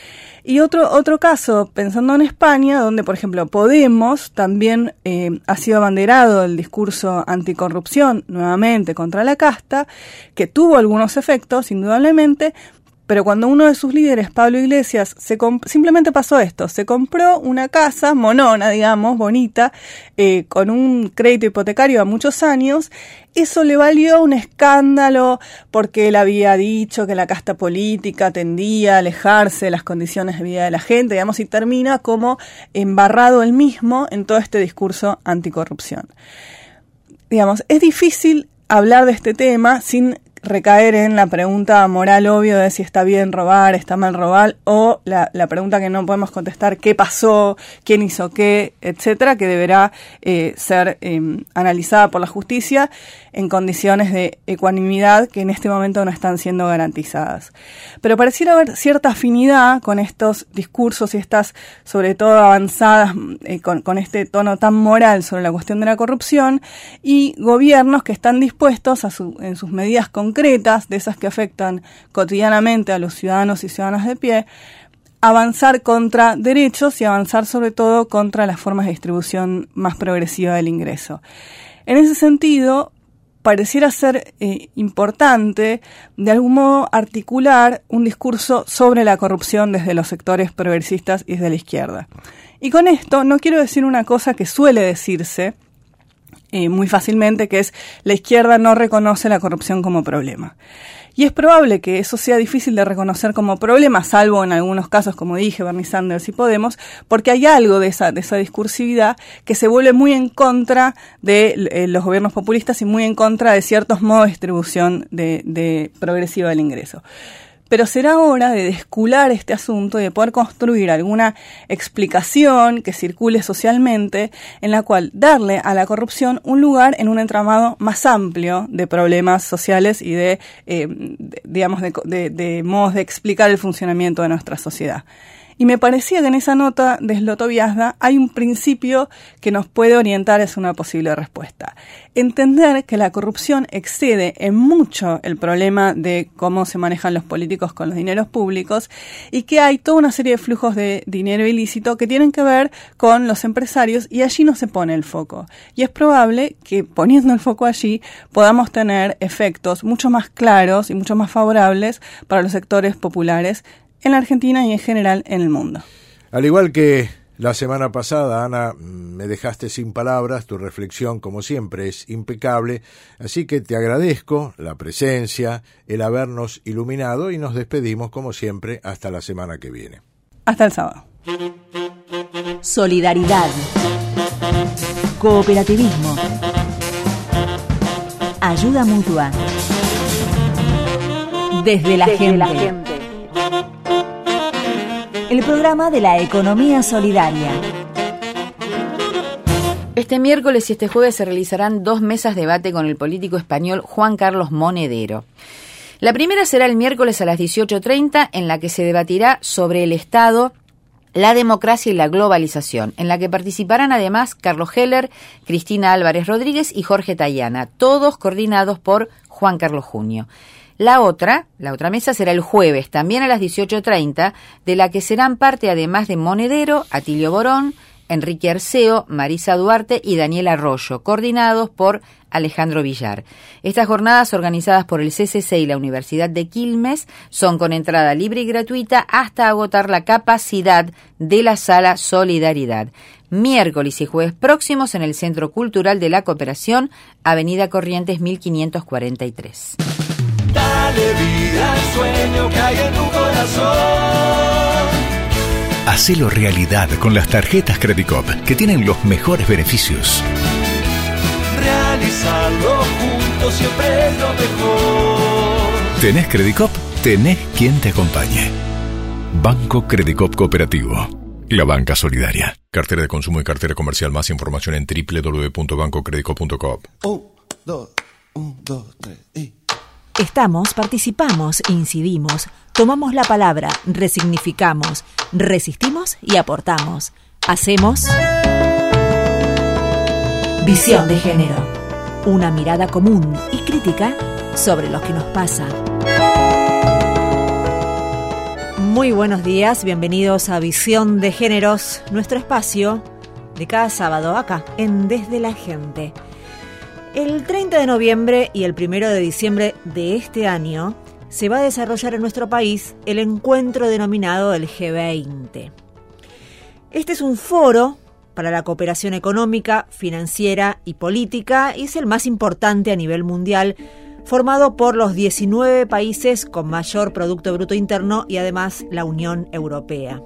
Y otro otro caso, pensando en España, donde, por ejemplo, Podemos también eh, ha sido abanderado el discurso anticorrupción, nuevamente contra la casta, que tuvo algunos efectos, indudablemente, pero cuando uno de sus líderes, Pablo Iglesias, se comp- simplemente pasó esto, se compró una casa monona, digamos, bonita, eh, con un crédito hipotecario a muchos años, eso le valió un escándalo porque él había dicho que la casta política tendía a alejarse de las condiciones de vida de la gente, digamos, y termina como embarrado él mismo en todo este discurso anticorrupción. Digamos, es difícil hablar de este tema sin recaer en la pregunta moral obvia de si está bien robar, está mal robar, o la, la pregunta que no podemos contestar, qué pasó, quién hizo qué, etcétera, que deberá eh, ser eh, analizada por la justicia en condiciones de ecuanimidad que en este momento no están siendo garantizadas. Pero pareciera haber cierta afinidad con estos discursos y estas, sobre todo avanzadas, eh, con, con este tono tan moral sobre la cuestión de la corrupción, y gobiernos que están dispuestos a su, en sus medidas concretas, concretas, de esas que afectan cotidianamente a los ciudadanos y ciudadanas de pie, avanzar contra derechos y avanzar sobre todo contra las formas de distribución más progresiva del ingreso. En ese sentido, pareciera ser eh, importante, de algún modo, articular un discurso sobre la corrupción desde los sectores progresistas y desde la izquierda. Y con esto no quiero decir una cosa que suele decirse Eh, muy fácilmente, que es la izquierda no reconoce la corrupción como problema. Y es probable que eso sea difícil de reconocer como problema, salvo en algunos casos, como dije, Bernie Sanders y Podemos, porque hay algo de esa, de esa discursividad que se vuelve muy en contra de eh, los gobiernos populistas y muy en contra de ciertos modos de distribución de, de progresiva del ingreso. Pero será hora de descular este asunto y de poder construir alguna explicación que circule socialmente en la cual darle a la corrupción un lugar en un entramado más amplio de problemas sociales y de, eh, de digamos, de, de, de modos de explicar el funcionamiento de nuestra sociedad. Y me parecía que en esa nota de Zlotoviazda hay un principio que nos puede orientar hacia una posible respuesta. Entender que la corrupción excede en mucho el problema de cómo se manejan los políticos con los dineros públicos y que hay toda una serie de flujos de dinero ilícito que tienen que ver con los empresarios y allí no se pone el foco. Y es probable que poniendo el foco allí podamos tener efectos mucho más claros y mucho más favorables para los sectores populares en la Argentina y en general en el mundo. Al igual que la semana pasada, Ana, me dejaste sin palabras, tu reflexión, como siempre, es impecable, así que te agradezco la presencia, el habernos iluminado y nos despedimos, como siempre, hasta la semana que viene. Hasta el sábado. Solidaridad. Cooperativismo. Ayuda mutua. Desde la, Desde gente. la gente. El programa de la economía solidaria. Este miércoles y este jueves se realizarán dos mesas de debate con el político español Juan Carlos Monedero. La primera será el miércoles a las dieciocho treinta, en la que se debatirá sobre el Estado, La democracia y la globalización, en la que participarán además Carlos Heller, Cristina Álvarez Rodríguez y Jorge Tayana, todos coordinados por Juan Carlos Junio. La otra, la otra mesa será el jueves, también a las dieciocho treinta, de la que serán parte además de Monedero, Atilio Borón, Enrique Arceo, Marisa Duarte y Daniel Arroyo, coordinados por Alejandro Villar. Estas jornadas, organizadas por el C C C y la Universidad de Quilmes, son con entrada libre y gratuita hasta agotar la capacidad de la Sala Solidaridad. Miércoles y jueves próximos en el Centro Cultural de la Cooperación, Avenida Corrientes mil quinientos cuarenta y tres. Dale vida al sueño que hay en tu corazón. Hacelo realidad con las tarjetas Credicop, que tienen los mejores beneficios. Realizarlo juntos siempre es lo mejor. ¿Tenés Credicop? Tenés quien te acompañe. Banco Credicop Cooperativo. La banca solidaria. Cartera de consumo y cartera comercial. Más información en doble u doble u doble u punto banco credicop punto com. Un, dos, un, dos, tres y... Estamos, participamos, incidimos, tomamos la palabra, resignificamos, resistimos y aportamos. Hacemos Visión de Género. Una mirada común y crítica sobre lo que nos pasa. Muy buenos días, bienvenidos a Visión de Géneros, nuestro espacio de cada sábado acá en Desde la Gente. El treinta de noviembre y el primero de diciembre de este año se va a desarrollar en nuestro país el encuentro denominado el G veinte. Este es un foro para la cooperación económica, financiera y política y es el más importante a nivel mundial, formado por los diecinueve países con mayor Producto Bruto Interno y además la Unión Europea.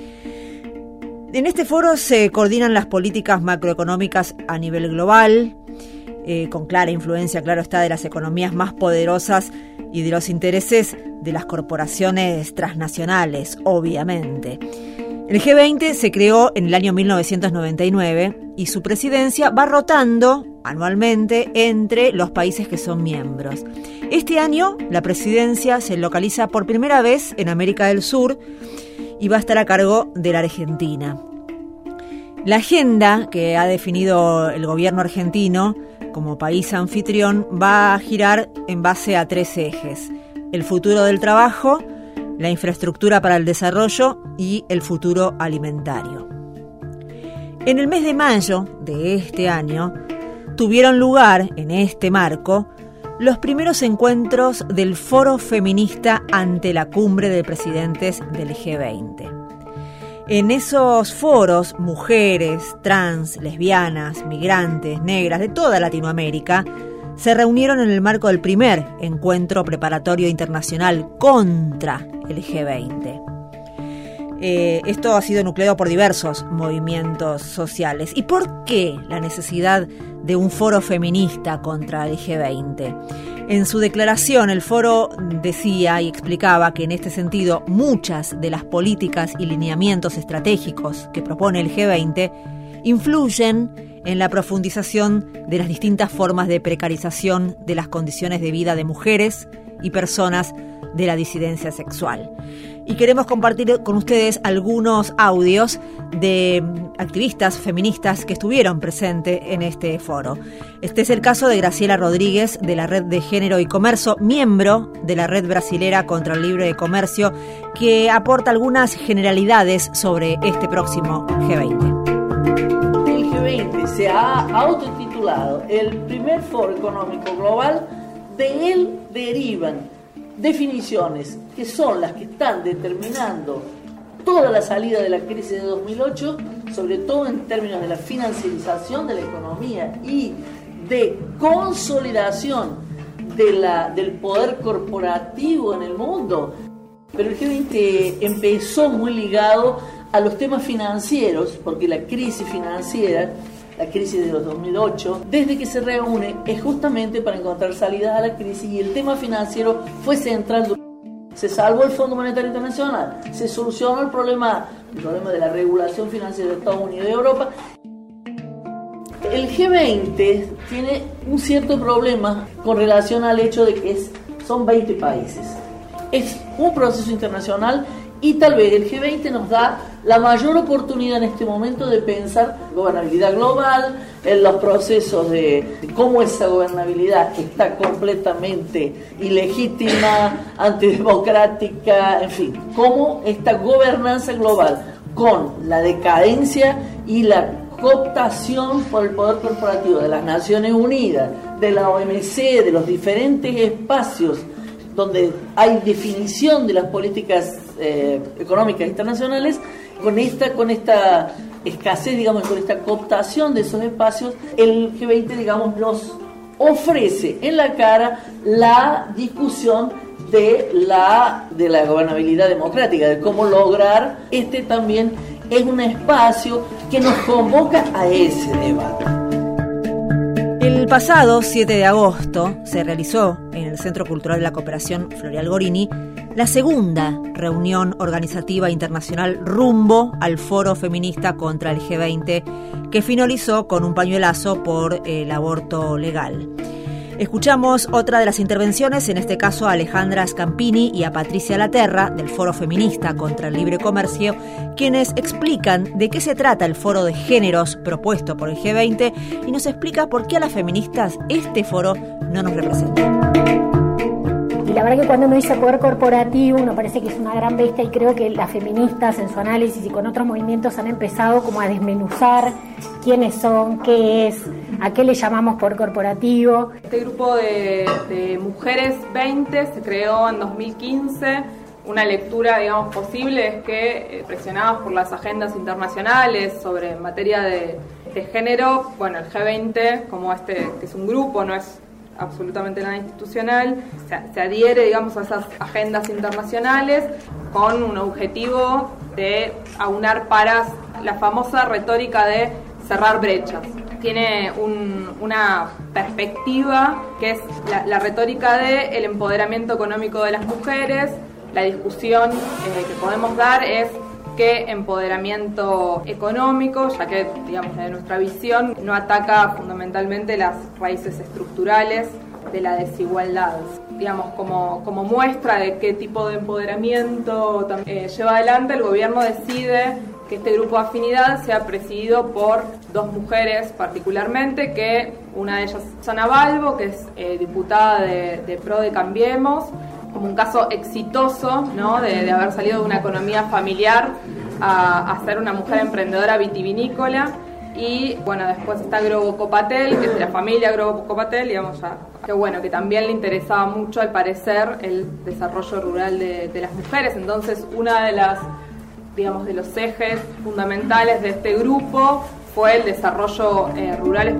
En este foro se coordinan las políticas macroeconómicas a nivel global, Eh, con clara influencia, claro está, de las economías más poderosas y de los intereses de las corporaciones transnacionales, obviamente. El G veinte se creó en el año mil novecientos noventa y nueve y su presidencia va rotando anualmente entre los países que son miembros. Este año la presidencia se localiza por primera vez en América del Sur y va a estar a cargo de la Argentina. La agenda que ha definido el gobierno argentino como país anfitrión va a girar en base a tres ejes: el futuro del trabajo, la infraestructura para el desarrollo y el futuro alimentario. En el mes de mayo de este año tuvieron lugar, en este marco, los primeros encuentros del Foro Feminista ante la Cumbre de Presidentes del G veinte. En esos foros, mujeres, trans, lesbianas, migrantes, negras de toda Latinoamérica se reunieron en el marco del primer encuentro preparatorio internacional contra el G veinte. Eh, esto ha sido nucleado por diversos movimientos sociales. ¿Y por qué la necesidad de un foro feminista contra el G veinte? En su declaración, el foro decía y explicaba que en este sentido muchas de las políticas y lineamientos estratégicos que propone el G veinte influyen en la profundización de las distintas formas de precarización de las condiciones de vida de mujeres y personas de la disidencia sexual. Y queremos compartir con ustedes algunos audios de activistas feministas que estuvieron presentes en este foro. Este es el caso de Graciela Rodríguez, de la Red de Género y Comercio, miembro de la Red Brasilera contra el Libre Comercio, que aporta algunas generalidades sobre este próximo G veinte. El G veinte se ha autotitulado el primer foro económico global. De él derivan definiciones que son las que están determinando toda la salida de la crisis de dos mil ocho, sobre todo en términos de la financiarización de la economía y de consolidación de la, del poder corporativo en el mundo. Pero el G veinte empezó muy ligado a los temas financieros, porque la crisis financiera, la crisis de los dos mil ocho, desde que se reúne es justamente para encontrar salidas a la crisis, y el tema financiero fue central. Se salvó el Fondo Monetario Internacional, se solucionó el problema, el problema de la regulación financiera de Estados Unidos y de Europa. El G veinte tiene un cierto problema con relación al hecho de que es, son veinte países. Es un proceso internacional y tal vez el G veinte nos da la mayor oportunidad en este momento de pensar gobernabilidad global, en los procesos de, de cómo esa gobernabilidad que está completamente ilegítima, antidemocrática, en fin, cómo esta gobernanza global con la decadencia y la cooptación por el poder corporativo de las Naciones Unidas, de la O M C, de los diferentes espacios donde hay definición de las políticas eh, económicas internacionales, con esta, con esta escasez, digamos, con esta cooptación de esos espacios, el G veinte, digamos, nos ofrece en la cara la discusión de la, de la gobernabilidad democrática, de cómo lograr, este también es un espacio que nos convoca a ese debate. El pasado siete de agosto se realizó en el Centro Cultural de la Cooperación Floreal Gorini la segunda reunión organizativa internacional rumbo al Foro Feminista contra el G veinte, que finalizó con un pañuelazo por el aborto legal. Escuchamos otra de las intervenciones, en este caso a Alejandra Scampini y a Patricia Laterra, del Foro Feminista contra el Libre Comercio, quienes explican de qué se trata el Foro de Géneros propuesto por el G veinte y nos explica por qué a las feministas este foro no nos representa. Y la verdad que cuando uno dice poder corporativo, uno parece que es una gran bestia, y creo que las feministas en su análisis y con otros movimientos han empezado como a desmenuzar quiénes son, qué es, a qué le llamamos poder corporativo. Este grupo de, de Mujeres veinte se creó en dos mil quince. Una lectura, digamos, posible es que, eh, presionados por las agendas internacionales sobre materia de, de género, bueno, el G veinte, como este, que es un grupo, no es absolutamente nada institucional, se, se adhiere, digamos, a esas agendas internacionales con un objetivo de aunar paras, la famosa retórica de cerrar brechas. Tiene un, una perspectiva que es la, la retórica de el empoderamiento económico de las mujeres. La discusión eh, que podemos dar es qué empoderamiento económico, ya que, digamos, de nuestra visión no ataca fundamentalmente las raíces estructurales de la desigualdad. Digamos, como, como muestra de qué tipo de empoderamiento eh, lleva adelante, el gobierno decide que este grupo de afinidad sea presidido por dos mujeres particularmente, que una de ellas es Susana Balbo, que es eh, diputada de, de Pro de Cambiemos, como un caso exitoso, ¿no?, de, de haber salido de una economía familiar a, a ser una mujer emprendedora vitivinícola. Y bueno, después está Grobo Copatel, que es de la familia Grobo Copatel, digamos, ya, que bueno, que también le interesaba mucho, al parecer, el desarrollo rural de, de las mujeres. Entonces, una de las, digamos, de los ejes fundamentales de este grupo fue el desarrollo eh, rural.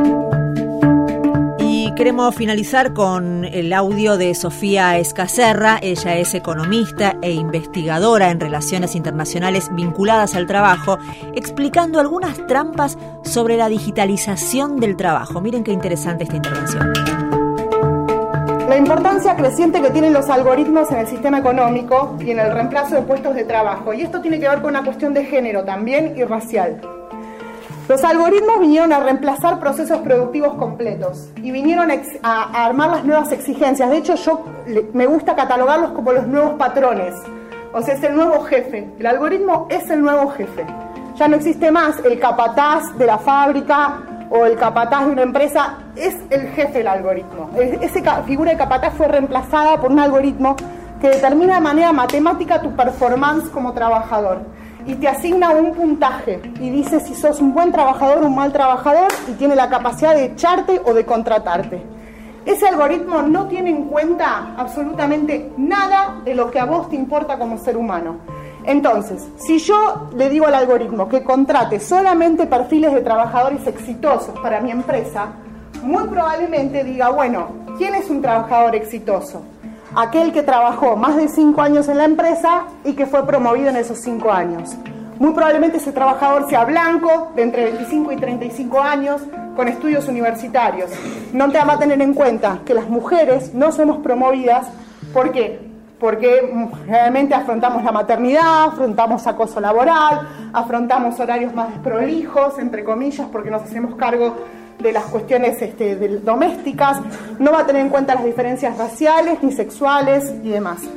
Queremos finalizar con el audio de Sofía Escacerra. Ella es economista e investigadora en relaciones internacionales vinculadas al trabajo, explicando algunas trampas sobre la digitalización del trabajo. Miren qué interesante esta intervención. La importancia creciente que tienen los algoritmos en el sistema económico y en el reemplazo de puestos de trabajo. Y esto tiene que ver con una cuestión de género también y racial. Los algoritmos vinieron a reemplazar procesos productivos completos y vinieron a, ex, a, a armar las nuevas exigencias. De hecho, yo le, me gusta catalogarlos como los nuevos patrones. O sea, es el nuevo jefe. El algoritmo es el nuevo jefe. Ya no existe más el capataz de la fábrica o el capataz de una empresa. Es el jefe el algoritmo. Esa figura de capataz fue reemplazada por un algoritmo que determina de manera matemática tu performance como trabajador. Y te asigna un puntaje y dice si sos un buen trabajador o un mal trabajador, y tiene la capacidad de echarte o de contratarte. Ese algoritmo no tiene en cuenta absolutamente nada de lo que a vos te importa como ser humano. Entonces, si yo le digo al algoritmo que contrate solamente perfiles de trabajadores exitosos para mi empresa, muy probablemente diga, bueno, ¿quién es un trabajador exitoso? Aquel que trabajó más de cinco años en la empresa y que fue promovido en esos cinco años. Muy probablemente ese trabajador sea blanco, de entre veinticinco y treinta y cinco años, con estudios universitarios. No te va a tener en cuenta que las mujeres no somos promovidas. ¿Por qué? Porque realmente afrontamos la maternidad, afrontamos acoso laboral, afrontamos horarios más desprolijos, entre comillas, porque nos hacemos cargo de las cuestiones este, de, domésticas. No va a tener en cuenta las diferencias raciales ni sexuales y demás.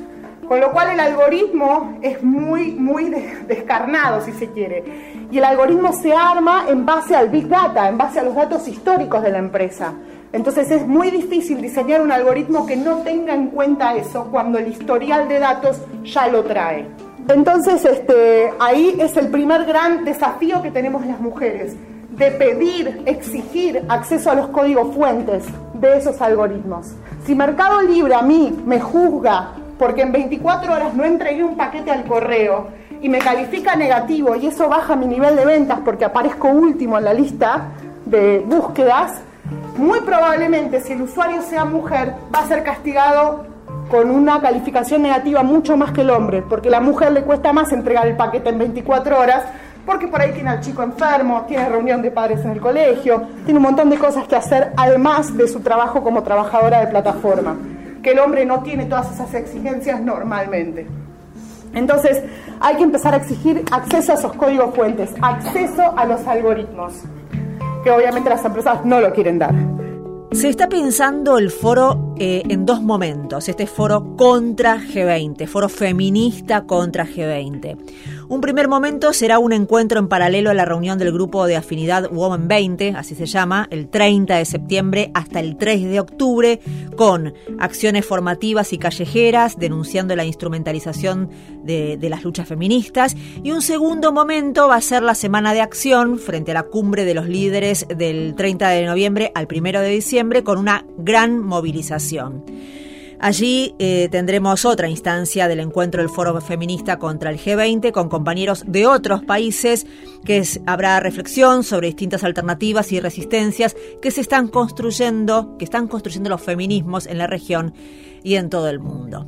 Con lo cual el algoritmo es muy, muy descarnado, si se quiere. Y el algoritmo se arma en base al Big Data, en base a los datos históricos de la empresa. Entonces es muy difícil diseñar un algoritmo que no tenga en cuenta eso cuando el historial de datos ya lo trae. Entonces este, ahí es el primer gran desafío que tenemos las mujeres, de pedir, exigir acceso a los códigos fuentes de esos algoritmos. Si Mercado Libre a mí me juzga porque en veinticuatro horas no entregué un paquete al correo y me califica negativo y eso baja mi nivel de ventas porque aparezco último en la lista de búsquedas, muy probablemente si el usuario sea mujer va a ser castigado con una calificación negativa mucho más que el hombre, porque a la mujer le cuesta más entregar el paquete en veinticuatro horas, porque por ahí tiene al chico enfermo, tiene reunión de padres en el colegio, tiene un montón de cosas que hacer además de su trabajo como trabajadora de plataforma, que el hombre no tiene todas esas exigencias normalmente. Entonces hay que empezar a exigir acceso a esos códigos fuentes, acceso a los algoritmos, que obviamente las empresas no lo quieren dar. Se está pensando el foro eh, en dos momentos, este foro contra G veinte, foro feminista contra G veinte. Un primer momento será un encuentro en paralelo a la reunión del grupo de afinidad Women veinte, así se llama, el treinta de septiembre hasta el tres de octubre, con acciones formativas y callejeras denunciando la instrumentalización de, de las luchas feministas. Y un segundo momento va a ser la semana de acción frente a la cumbre de los líderes del treinta de noviembre al primero de diciembre, con una gran movilización. Allí eh, tendremos otra instancia del encuentro del Foro Feminista contra el G veinte con compañeros de otros países, que es, habrá reflexión sobre distintas alternativas y resistencias que se están construyendo, que están construyendo los feminismos en la región y en todo el mundo.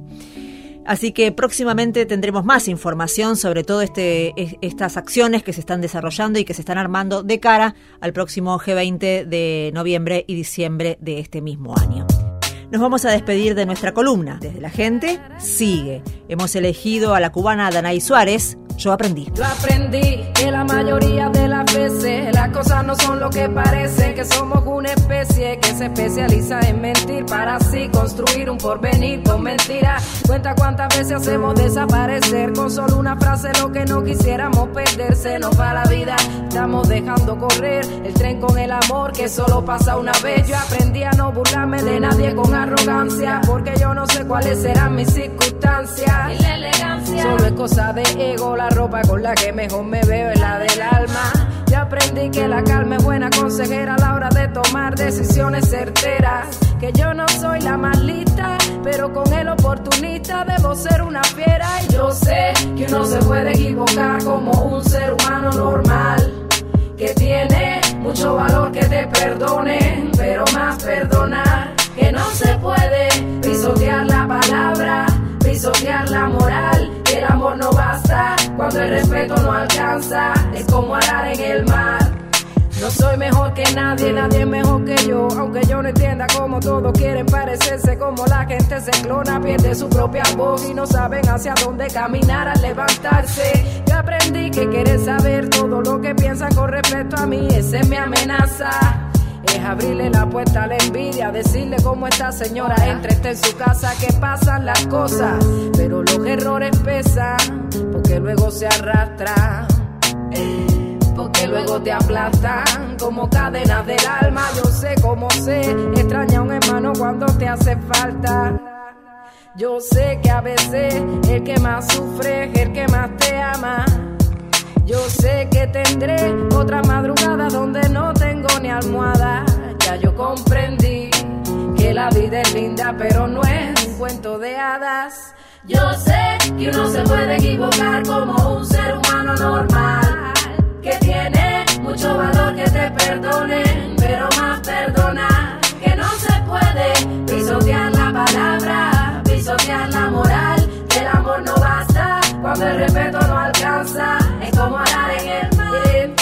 Así que próximamente tendremos más información sobre todo este, estas acciones que se están desarrollando y que se están armando de cara al próximo G veinte de noviembre y diciembre de este mismo año. Nos vamos a despedir de nuestra columna. Desde la gente, sigue. Hemos elegido a la cubana Danay Suárez. Yo aprendí. Yo aprendí que la mayoría de las veces las cosas no son lo que parecen, que somos una especie que se especializa en mentir para así construir un porvenir con mentiras. Cuenta cuántas veces hacemos desaparecer con solo una frase lo que no quisiéramos perder. Se nos va la vida, estamos dejando correr el tren con el amor que solo pasa una vez. Yo aprendí a no burlarme de nadie con arrogancia, porque yo no sé cuáles serán mis circunstancias. Y la elegancia solo es cosa de ego. La ropa con la que mejor me veo es la del alma. Yo aprendí que la calma es buena consejera a la hora de tomar decisiones certeras. Que yo no soy la más lista, pero con el oportunista debo ser una fiera. Y yo sé que uno se puede equivocar como un ser humano normal, que tiene mucho valor que te perdonen, pero más perdonar que no se puede. Pisotear la palabra, pisotear la moral. El amor no basta cuando el respeto no alcanza. Es como arar en el mar. No soy mejor que nadie, nadie es mejor que yo. Aunque yo no entienda cómo todos quieren parecerse, como la gente se clona, pierde su propia voz y no saben hacia dónde caminar al levantarse. Yo aprendí que querer saber todo lo que piensan con respecto a mí, esa es mi amenaza. Es abrirle la puerta a la envidia, decirle cómo esta señora entra, está en su casa, que pasan las cosas, pero los errores pesan, porque luego se arrastran, porque luego te aplastan como cadenas del alma. Yo sé cómo sé, extraña a un hermano cuando te hace falta. Yo sé que a veces el que más sufre es el que más te ama. Yo sé que tendré otra madrugada donde no tengo ni almohada. Ya yo comprendí que la vida es linda, pero no es un cuento de hadas. Yo sé que uno se puede equivocar como un ser humano normal, que tiene mucho valor que te perdonen, pero más perdonar que no se puede. Pisotear la palabra, pisotear la moral. El amor no basta cuando el respeto no alcanza. Es como arar en el mar.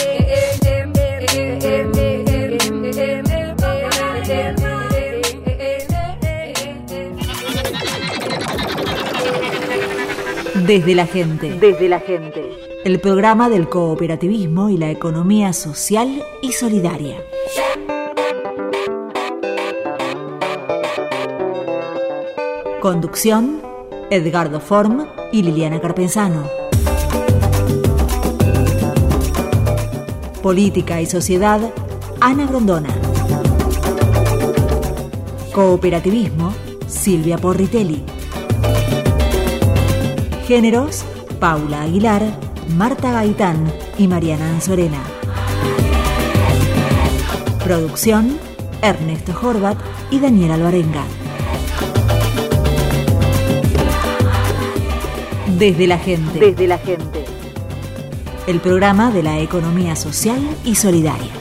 Desde la gente. Desde la gente. El programa del cooperativismo y la economía social y solidaria. Conducción: Edgardo Form y Liliana Carpenzano. Política y Sociedad, Ana Grondona. Cooperativismo, Silvia Porritelli. Géneros, Paula Aguilar, Marta Gaitán y Mariana Anzorena. Producción, Ernesto Horvat y Daniel Alvarenga. Desde la gente. Desde la gente. El programa de la economía social y solidaria.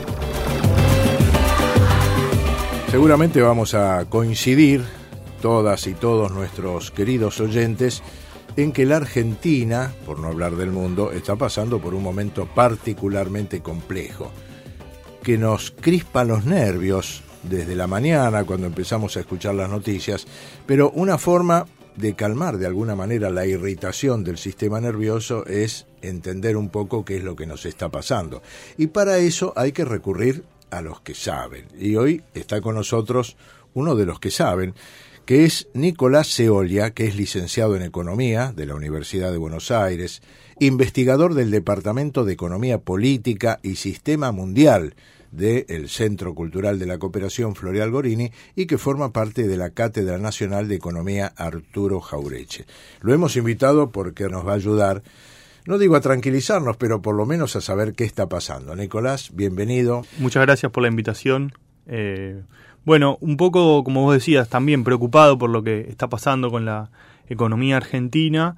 Seguramente vamos a coincidir, todas y todos nuestros queridos oyentes, en que la Argentina, por no hablar del mundo, está pasando por un momento particularmente complejo, que nos crispa los nervios desde la mañana cuando empezamos a escuchar las noticias, pero una forma de calmar de alguna manera la irritación del sistema nervioso es entender un poco qué es lo que nos está pasando. Y para eso hay que recurrir a los que saben. Y hoy está con nosotros uno de los que saben, que es Nicolás Ceolia, que es licenciado en Economía de la Universidad de Buenos Aires, investigador del Departamento de Economía Política y Sistema Mundial del Centro Cultural de la Cooperación Floreal Gorini y que forma parte de la Cátedra Nacional de Economía Arturo Jaureche. Lo hemos invitado porque nos va a ayudar, no digo a tranquilizarnos, pero por lo menos a saber qué está pasando. Nicolás, bienvenido. Muchas gracias por la invitación. Eh, bueno, un poco, como vos decías, también preocupado por lo que está pasando con la economía argentina.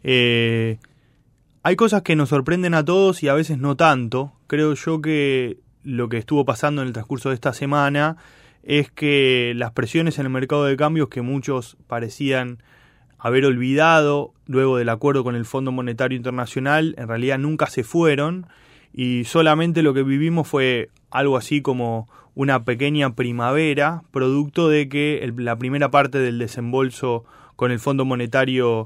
Eh, hay cosas que nos sorprenden a todos y a veces no tanto. Creo yo que lo que estuvo pasando en el transcurso de esta semana es que las presiones en el mercado de cambios que muchos parecían haber olvidado luego del acuerdo con el Fondo Monetario Internacional, en realidad nunca se fueron y solamente lo que vivimos fue algo así como una pequeña primavera, producto de que el, la primera parte del desembolso con el Fondo Monetario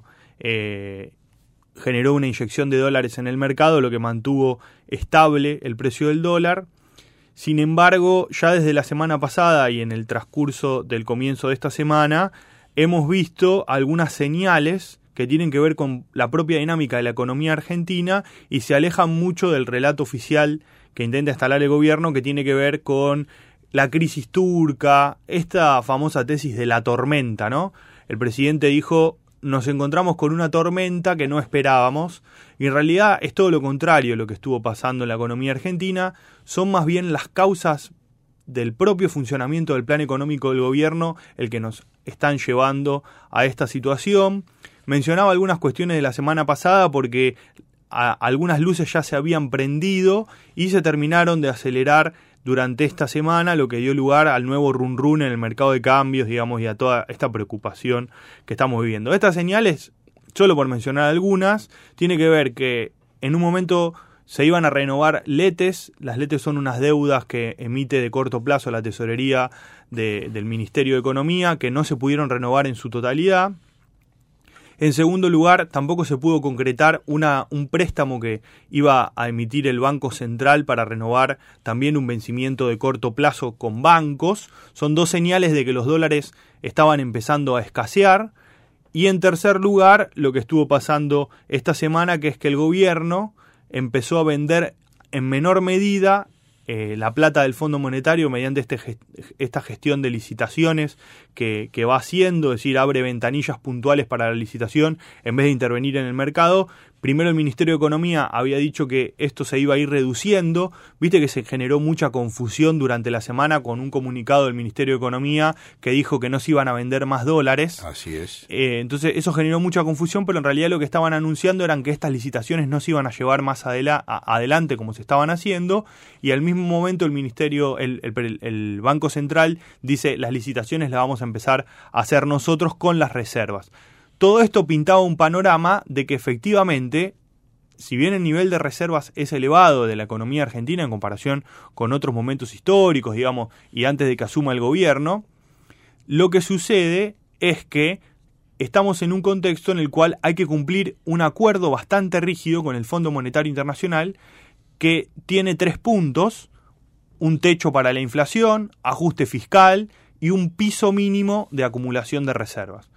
eh, generó una inyección de dólares en el mercado, lo que mantuvo estable el precio del dólar. Sin embargo, ya desde la semana pasada y en el transcurso del comienzo de esta semana, hemos visto algunas señales que tienen que ver con la propia dinámica de la economía argentina y se alejan mucho del relato oficial que intenta instalar el gobierno, que tiene que ver con la crisis turca, esta famosa tesis de la tormenta, ¿no? El presidente dijo: nos encontramos con una tormenta que no esperábamos, y en realidad es todo lo contrario lo que estuvo pasando en la economía argentina. Son más bien las causas del propio funcionamiento del plan económico del gobierno el que nos están llevando a esta situación. Mencionaba algunas cuestiones de la semana pasada porque a, algunas luces ya se habían prendido y se terminaron de acelerar durante esta semana, lo que dio lugar al nuevo run run en el mercado de cambios, digamos, y a toda esta preocupación que estamos viviendo. Estas señales, solo por mencionar algunas, tiene que ver que en un momento se iban a renovar letes. Las letes son unas deudas que emite de corto plazo la tesorería de, del Ministerio de Economía, que no se pudieron renovar en su totalidad. En segundo lugar, tampoco se pudo concretar una, un préstamo que iba a emitir el Banco Central para renovar también un vencimiento de corto plazo con bancos. Son dos señales de que los dólares estaban empezando a escasear. Y en tercer lugar, lo que estuvo pasando esta semana, que es que el gobierno empezó a vender en menor medida eh, la plata del Fondo Monetario mediante este gest- esta gestión de licitaciones que, que va haciendo, es decir, abre ventanillas puntuales para la licitación en vez de intervenir en el mercado. Primero el Ministerio de Economía había dicho que esto se iba a ir reduciendo. Viste que se generó mucha confusión durante la semana con un comunicado del Ministerio de Economía que dijo que no se iban a vender más dólares. Así es. Eh, entonces eso generó mucha confusión, pero en realidad lo que estaban anunciando eran que estas licitaciones no se iban a llevar más adela- a- adelante como se estaban haciendo, y al mismo momento el Ministerio, el, el, el Banco Central dice: las licitaciones las vamos a empezar a hacer nosotros con las reservas. Todo esto pintaba un panorama de que efectivamente, si bien el nivel de reservas es elevado de la economía argentina en comparación con otros momentos históricos, digamos, y antes de que asuma el gobierno, lo que sucede es que estamos en un contexto en el cual hay que cumplir un acuerdo bastante rígido con el Fondo Monetario Internacional que tiene tres puntos: un techo para la inflación, ajuste fiscal y un piso mínimo de acumulación de reservas.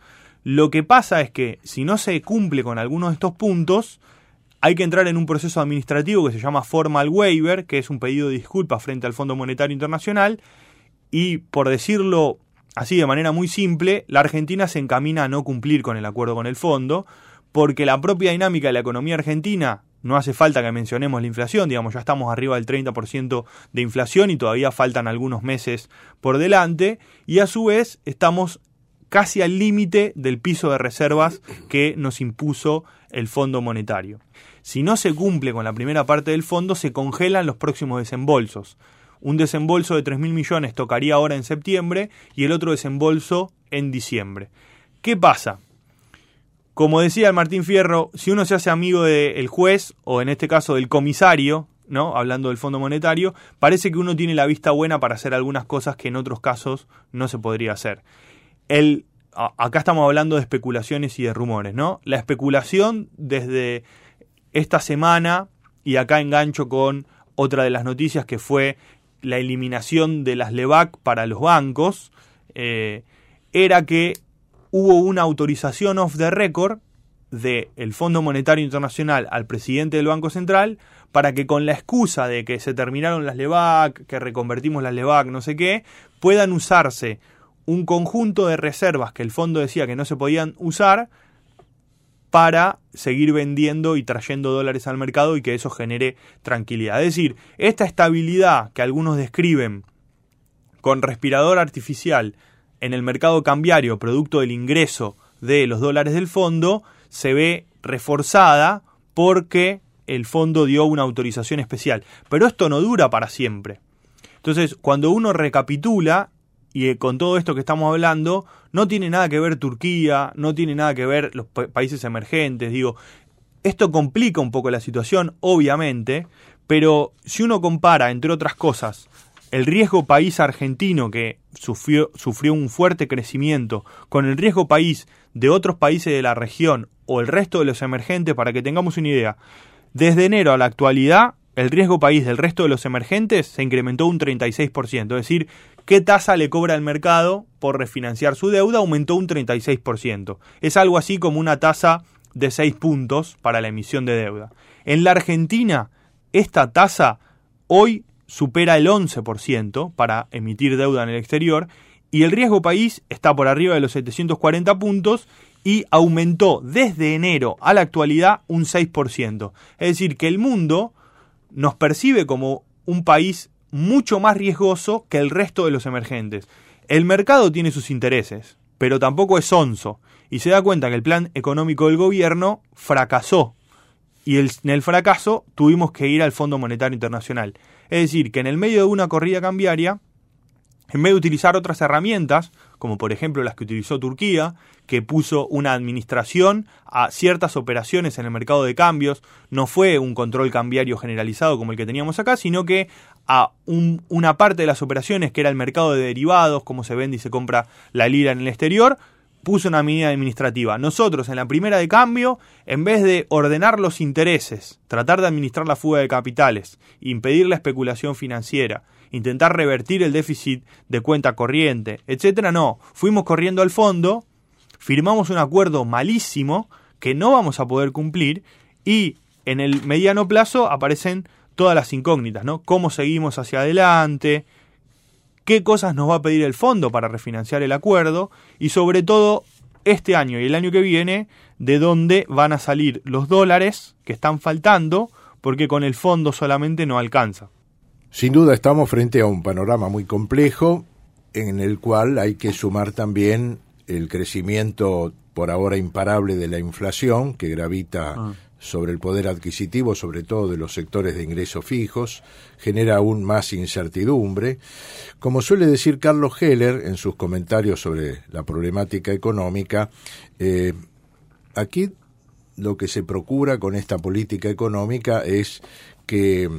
Lo que pasa es que si no se cumple con algunos de estos puntos, hay que entrar en un proceso administrativo que se llama formal waiver, que es un pedido de disculpas frente al Fondo Monetario Internacional, y por decirlo así de manera muy simple, la Argentina se encamina a no cumplir con el acuerdo con el fondo, porque la propia dinámica de la economía argentina, no hace falta que mencionemos la inflación, digamos, ya estamos arriba del treinta por ciento de inflación y todavía faltan algunos meses por delante, y a su vez estamos casi al límite del piso de reservas que nos impuso el Fondo Monetario. Si no se cumple con la primera parte del fondo, se congelan los próximos desembolsos. Un desembolso de tres mil millones tocaría ahora en septiembre y el otro desembolso en diciembre. ¿Qué pasa? Como decía el Martín Fierro, si uno se hace amigo del juez, o en este caso del comisario, ¿no? Hablando del Fondo Monetario, parece que uno tiene la vista buena para hacer algunas cosas que en otros casos no se podría hacer. El, a, acá estamos hablando de especulaciones y de rumores, ¿no? La especulación desde esta semana, y acá engancho con otra de las noticias que fue la eliminación de las LEBAC para los bancos, eh, era que hubo una autorización off the record del Fondo Monetario Internacional al presidente del Banco Central para que con la excusa de que se terminaron las LEBAC, que reconvertimos las LEBAC, no sé qué, puedan usarse un conjunto de reservas que el fondo decía que no se podían usar para seguir vendiendo y trayendo dólares al mercado y que eso genere tranquilidad. Es decir, esta estabilidad que algunos describen con respirador artificial en el mercado cambiario, producto del ingreso de los dólares del fondo, se ve reforzada porque el fondo dio una autorización especial. Pero esto no dura para siempre. Entonces, cuando uno recapitula, y con todo esto que estamos hablando, no tiene nada que ver Turquía, no tiene nada que ver los pa- países emergentes, digo, esto complica un poco la situación, obviamente, pero si uno compara, entre otras cosas, el riesgo país argentino, que sufrió, sufrió un fuerte crecimiento, con el riesgo país de otros países de la región o el resto de los emergentes, para que tengamos una idea, desde enero a la actualidad, el riesgo país del resto de los emergentes se incrementó un treinta y seis por ciento, es decir, ¿qué tasa le cobra el mercado por refinanciar su deuda? Aumentó un treinta y seis por ciento. Es algo así como una tasa de seis puntos para la emisión de deuda. En la Argentina, esta tasa hoy supera el once por ciento para emitir deuda en el exterior y el riesgo país está por arriba de los setecientos cuarenta puntos y aumentó desde enero a la actualidad un seis por ciento. Es decir, que el mundo nos percibe como un país mucho más riesgoso que el resto de los emergentes. El mercado tiene sus intereses, pero tampoco es sonso, y se da cuenta que el plan económico del gobierno fracasó, y el, en el fracaso tuvimos que ir al Fondo Monetario Internacional. Es decir, que en el medio de una corrida cambiaria, en vez de utilizar otras herramientas, como por ejemplo las que utilizó Turquía, que puso una administración a ciertas operaciones en el mercado de cambios, no fue un control cambiario generalizado como el que teníamos acá, sino que a un, una parte de las operaciones, que era el mercado de derivados, como se vende y se compra la lira en el exterior, puso una medida administrativa. Nosotros en la primera de cambio, en vez de ordenar los intereses, tratar de administrar la fuga de capitales, impedir la especulación financiera, intentar revertir el déficit de cuenta corriente, etcétera, no, fuimos corriendo al fondo, firmamos un acuerdo malísimo que no vamos a poder cumplir y en el mediano plazo aparecen todas las incógnitas, ¿no? ¿Cómo seguimos hacia adelante? ¿Qué cosas nos va a pedir el fondo para refinanciar el acuerdo? Y sobre todo, este año y el año que viene, ¿de dónde van a salir los dólares que están faltando? Porque con el fondo solamente no alcanza. Sin duda estamos frente a un panorama muy complejo en el cual hay que sumar también el crecimiento por ahora imparable de la inflación que gravita ah. sobre el poder adquisitivo, sobre todo de los sectores de ingresos fijos, genera aún más incertidumbre. Como suele decir Carlos Heller en sus comentarios sobre la problemática económica, eh, aquí lo que se procura con esta política económica es que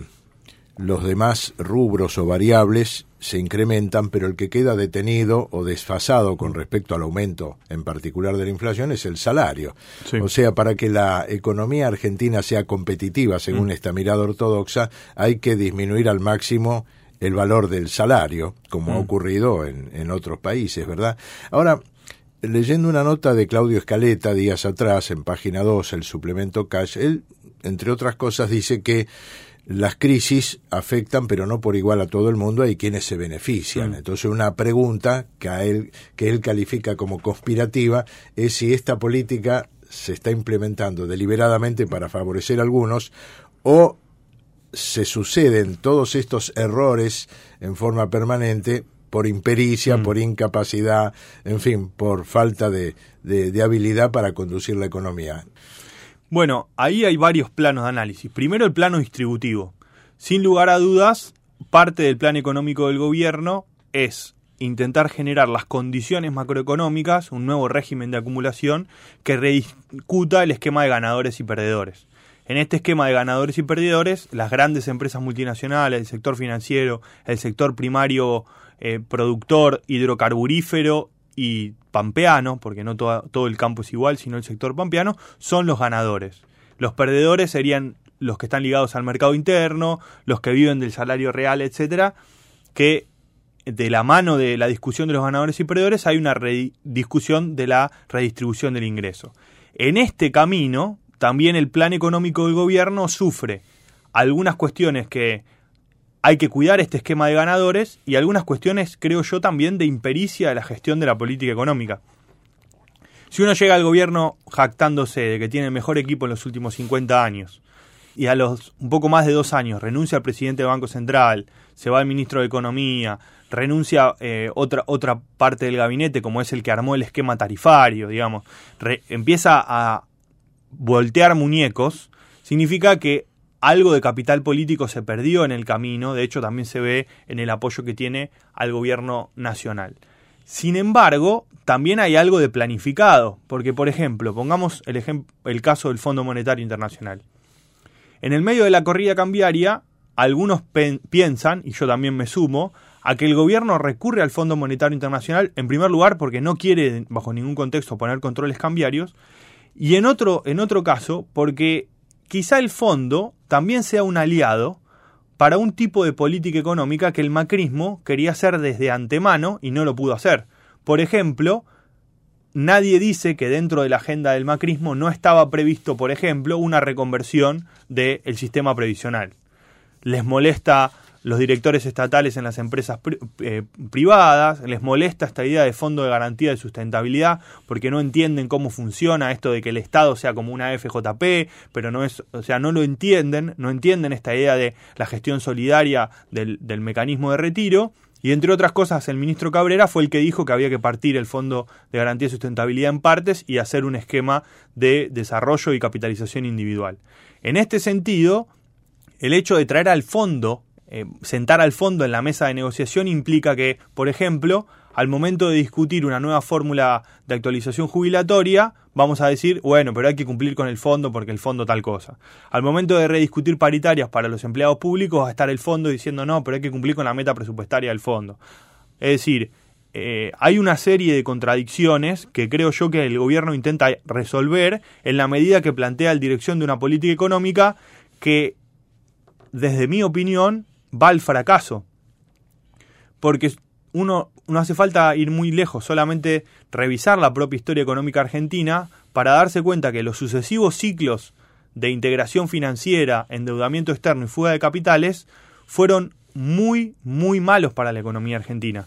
los demás rubros o variables se incrementan, pero el que queda detenido o desfasado con respecto al aumento, en particular de la inflación, es el salario. Sí. O sea, para que la economía argentina sea competitiva, según mm. esta mirada ortodoxa, hay que disminuir al máximo el valor del salario, como mm. ha ocurrido en, en otros países, ¿verdad? Ahora, leyendo una nota de Claudio Escaleta días atrás, en página dos, el suplemento Cash, él, entre otras cosas, dice que las crisis afectan, pero no por igual a todo el mundo, hay quienes se benefician. Mm. Entonces, una pregunta que a él, que él califica como conspirativa es si esta política se está implementando deliberadamente para favorecer a algunos o se suceden todos estos errores en forma permanente por impericia, mm. por incapacidad, en fin, por falta de, de, de habilidad para conducir la economía. Bueno, ahí hay varios planos de análisis. Primero, el plano distributivo. Sin lugar a dudas, parte del plan económico del gobierno es intentar generar las condiciones macroeconómicas, un nuevo régimen de acumulación que rediscuta el esquema de ganadores y perdedores. En este esquema de ganadores y perdedores, las grandes empresas multinacionales, el sector financiero, el sector primario eh, productor hidrocarburífero y pampeano, porque no toda, todo el campo es igual, sino el sector pampeano, son los ganadores. Los perdedores serían los que están ligados al mercado interno, los que viven del salario real, etcétera, que de la mano de la discusión de los ganadores y perdedores hay una discusión de la redistribución del ingreso. En este camino, también el plan económico del gobierno sufre algunas cuestiones que hay que cuidar este esquema de ganadores y algunas cuestiones, creo yo, también de impericia de la gestión de la política económica. Si uno llega al gobierno jactándose de que tiene el mejor equipo en los últimos cincuenta años y a los un poco más de dos años renuncia al presidente del Banco Central, se va el ministro de Economía, renuncia eh, otra otra parte del gabinete como es el que armó el esquema tarifario, digamos, re, empieza a voltear muñecos, significa que algo de capital político se perdió en el camino, de hecho también se ve en el apoyo que tiene al gobierno nacional. Sin embargo, también hay algo de planificado, porque por ejemplo, pongamos el, ejem- el caso del Fondo Monetario Internacional. En el medio de la corrida cambiaria, algunos pen- piensan, y yo también me sumo, a que el gobierno recurre al Fondo Monetario Internacional, en primer lugar porque no quiere, bajo ningún contexto, poner controles cambiarios, y en otro, en otro caso, porque quizá el fondo también sea un aliado para un tipo de política económica que el macrismo quería hacer desde antemano y no lo pudo hacer. Por ejemplo, nadie dice que dentro de la agenda del macrismo no estaba previsto, por ejemplo, una reconversión del sistema previsional. Les molesta los directores estatales en las empresas pri- eh, privadas, les molesta esta idea de fondo de garantía de sustentabilidad porque no entienden cómo funciona esto de que el Estado sea como una F J P, pero no es, o sea, no lo entienden, no entienden esta idea de la gestión solidaria del, del mecanismo de retiro. Y entre otras cosas, el ministro Cabrera fue el que dijo que había que partir el Fondo de Garantía de Sustentabilidad en partes y hacer un esquema de desarrollo y capitalización individual. En este sentido, el hecho de traer al fondo, eh, sentar al fondo en la mesa de negociación implica que, por ejemplo, al momento de discutir una nueva fórmula de actualización jubilatoria, vamos a decir, bueno, pero hay que cumplir con el fondo porque el fondo tal cosa. Al momento de rediscutir paritarias para los empleados públicos, va a estar el fondo diciendo, no, pero hay que cumplir con la meta presupuestaria del fondo. Es decir, eh, hay una serie de contradicciones que creo yo que el gobierno intenta resolver en la medida que plantea la dirección de una política económica que, desde mi opinión, va al fracaso. Porque uno no hace falta ir muy lejos, solamente revisar la propia historia económica argentina para darse cuenta que los sucesivos ciclos de integración financiera, endeudamiento externo y fuga de capitales fueron muy, muy malos para la economía argentina.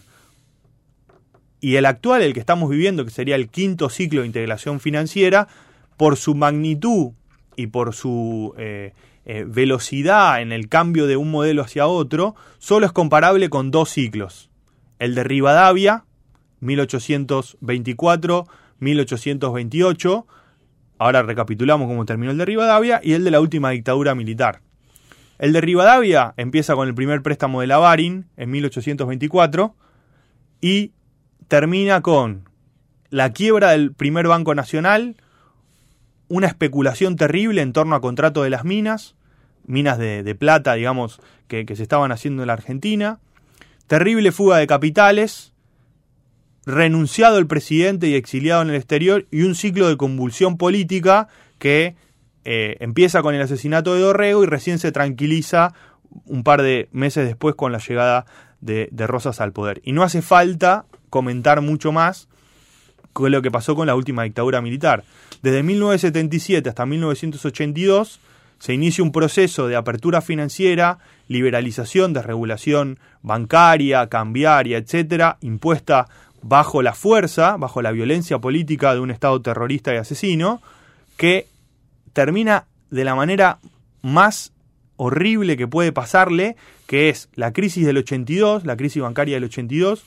Y el actual, el que estamos viviendo, que sería el quinto ciclo de integración financiera, por su magnitud y por su eh, eh, velocidad en el cambio de un modelo hacia otro, solo es comparable con dos ciclos. El de Rivadavia, mil ochocientos veinticuatro a mil ochocientos veintiocho, ahora recapitulamos cómo terminó el de Rivadavia, y el de la última dictadura militar. El de Rivadavia empieza con el primer préstamo de la Barin en mil ochocientos veinticuatro y termina con la quiebra del primer Banco Nacional, una especulación terrible en torno a contrato de las minas, minas de, de plata, digamos, que, que se estaban haciendo en la Argentina, terrible fuga de capitales, renunciado el presidente y exiliado en el exterior, y un ciclo de convulsión política que eh, empieza con el asesinato de Dorrego y recién se tranquiliza un par de meses después con la llegada de, de Rosas al poder. Y no hace falta comentar mucho más con lo que pasó con la última dictadura militar. Desde mil novecientos setenta y siete hasta mil novecientos ochenta y dos se inicia un proceso de apertura financiera, liberalización, desregulación bancaria, cambiaria, etcétera, impuesta bajo la fuerza, bajo la violencia política de un Estado terrorista y asesino, que termina de la manera más horrible que puede pasarle, que es la crisis del ochenta y dos, la crisis bancaria del ochenta y dos,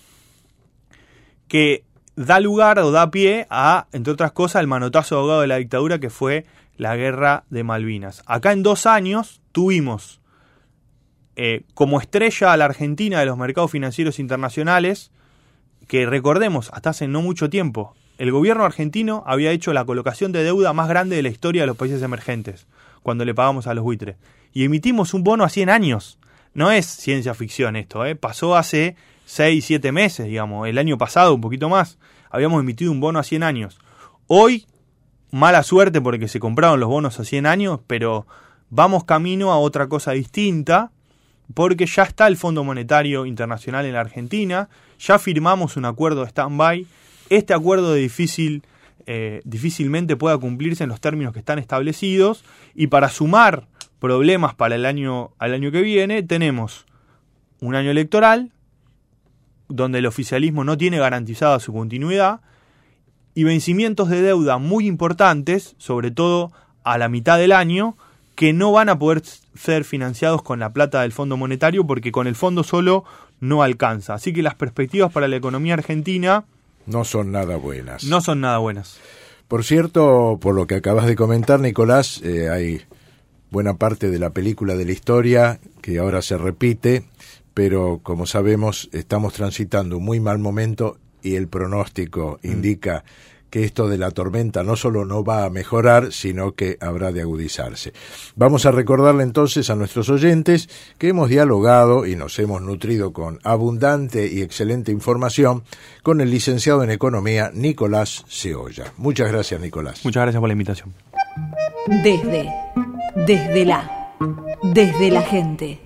que da lugar o da pie a, entre otras cosas, el manotazo ahogado de la dictadura, que fue la guerra de Malvinas. Acá en dos años tuvimos eh, como estrella a la Argentina de los mercados financieros internacionales, que recordemos, hasta hace no mucho tiempo, el gobierno argentino había hecho la colocación de deuda más grande de la historia de los países emergentes, cuando le pagamos a los buitres. Y emitimos un bono a cien años. No es ciencia ficción esto, ¿eh? Pasó hace seis, siete meses, digamos. El año pasado, un poquito más, habíamos emitido un bono a cien años. Hoy, mala suerte porque se compraron los bonos a cien años, pero vamos camino a otra cosa distinta, porque ya está el Fondo Monetario Internacional en la Argentina, ya firmamos un acuerdo de stand-by. Este acuerdo de difícil, eh, difícilmente pueda cumplirse en los términos que están establecidos, y para sumar problemas para el año, al año que viene, tenemos un año electoral, donde el oficialismo no tiene garantizada su continuidad, y vencimientos de deuda muy importantes, sobre todo a la mitad del año, que no van a poder ser financiados con la plata del Fondo Monetario, porque con el fondo solo no alcanza. Así que las perspectivas para la economía argentina no son nada buenas. No son nada buenas. Por cierto, por lo que acabas de comentar, Nicolás, eh, hay buena parte de la película de la historia que ahora se repite, pero como sabemos estamos transitando un muy mal momento y el pronóstico mm. indica que esto de la tormenta no solo no va a mejorar, sino que habrá de agudizarse. Vamos a recordarle entonces a nuestros oyentes que hemos dialogado y nos hemos nutrido con abundante y excelente información con el licenciado en Economía Nicolás Ceolla. Muchas gracias, Nicolás. Muchas gracias por la invitación. Desde, desde la, desde la gente.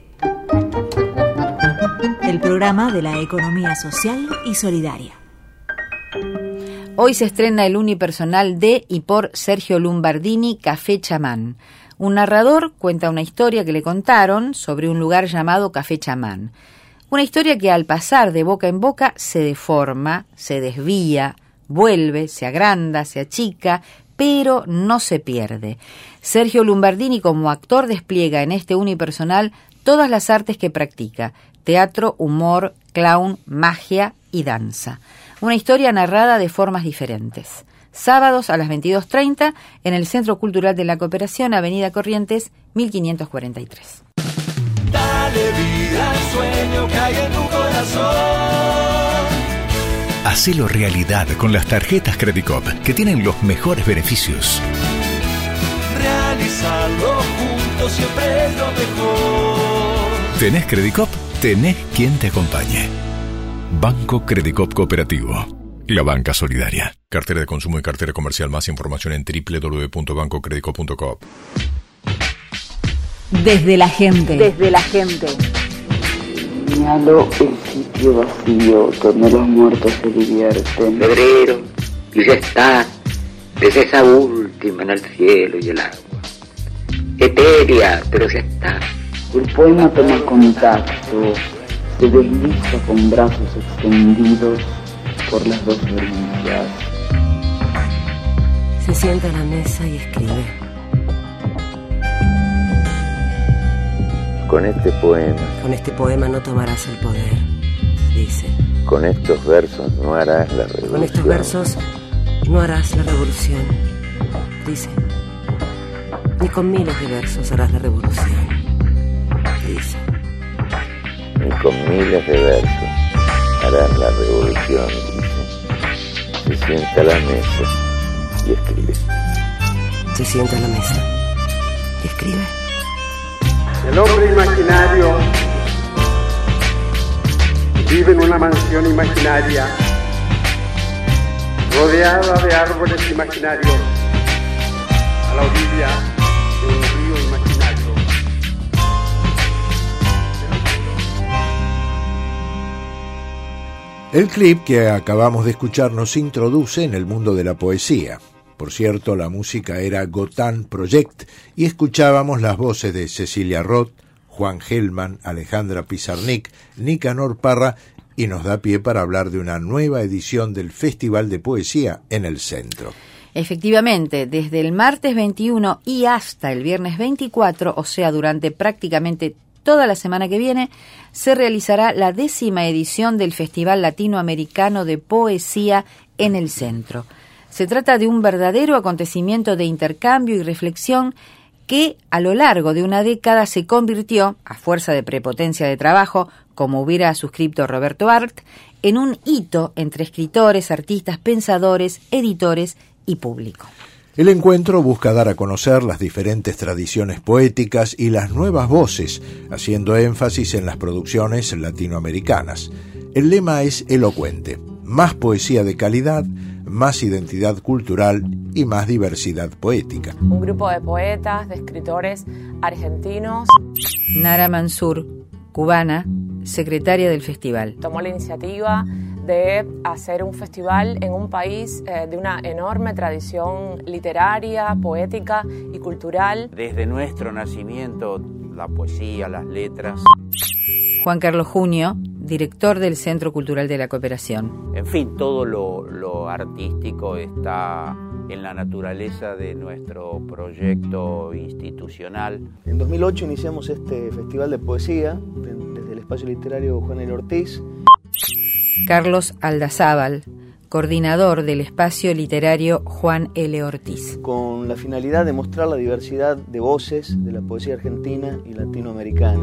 El programa de la economía social y solidaria. Hoy se estrena el unipersonal de y por Sergio Lumbardini, Café Chamán. Un narrador cuenta una historia que le contaron sobre un lugar llamado Café Chamán. Una historia que al pasar de boca en boca se deforma, se desvía, vuelve, se agranda, se achica, pero no se pierde. Sergio Lumbardini como actor despliega en este unipersonal todas las artes que practica: teatro, humor, clown, magia y danza. Una historia narrada de formas diferentes. Sábados a las veintidós treinta en el Centro Cultural de la Cooperación, Avenida Corrientes, mil quinientos cuarenta y tres. Dale vida al sueño que hay en tu corazón. Hacelo realidad con las tarjetas Credicop, que tienen los mejores beneficios. Realizarlo juntos siempre es lo mejor. ¿Tenés Credicop? Tenés quien te acompañe. Banco Credicop Cooperativo, la banca solidaria. Cartera de consumo y cartera comercial. Más información en doble u doble u doble u punto banco credicop punto com. Desde la gente. Desde la gente. Señalo el sitio vacío donde los muertos se divierten. Febrero, y ya está, desde esa última en el cielo y el agua. Etérea, pero ya está. El poema toma contacto. Se desliza con brazos extendidos por las dos orillas. Se sienta a la mesa y escribe. Con este poema. Con este poema no tomarás el poder, dice. Con estos versos no harás la revolución. Con estos versos no harás la revolución, dice. Ni con miles de versos harás la revolución, dice. Ni con miles de versos harás la revolución, dice. Se sienta a la mesa y escribe. Se sienta a la mesa y escribe. El hombre imaginario vive en una mansión imaginaria, rodeada de árboles imaginarios, a la orilla de un río imaginario. El clip que acabamos de escuchar nos introduce en el mundo de la poesía. Por cierto, la música era Gotán Project y escuchábamos las voces de Cecilia Roth, Juan Gelman, Alejandra Pizarnik, Nicanor Parra, y nos da pie para hablar de una nueva edición del Festival de Poesía en el Centro. Efectivamente, desde el martes veintiuno y hasta el viernes veinticuatro, o sea, durante prácticamente toda la semana que viene, se realizará la décima edición del Festival Latinoamericano de Poesía en el Centro. Se trata de un verdadero acontecimiento de intercambio y reflexión que a lo largo de una década se convirtió, a fuerza de prepotencia de trabajo, como hubiera suscrito Roberto Arlt, en un hito entre escritores, artistas, pensadores, editores y público. El encuentro busca dar a conocer las diferentes tradiciones poéticas y las nuevas voces, haciendo énfasis en las producciones latinoamericanas. El lema es elocuente: más poesía de calidad, más identidad cultural y más diversidad poética. Un grupo de poetas, de escritores argentinos. Nara Mansur, cubana, secretaria del festival. Tomó la iniciativa de hacer un festival en un país eh, de una enorme tradición literaria, poética y cultural. Desde nuestro nacimiento, la poesía, las letras. Juan Carlos Junio, director del Centro Cultural de la Cooperación. En fin, todo lo, lo artístico está en la naturaleza de nuestro proyecto institucional. En dos mil ocho iniciamos este festival de poesía desde el espacio literario Juan L. Ortiz. Carlos Aldazábal, coordinador del espacio literario Juan L. Ortiz. Con la finalidad de mostrar la diversidad de voces de la poesía argentina y latinoamericana.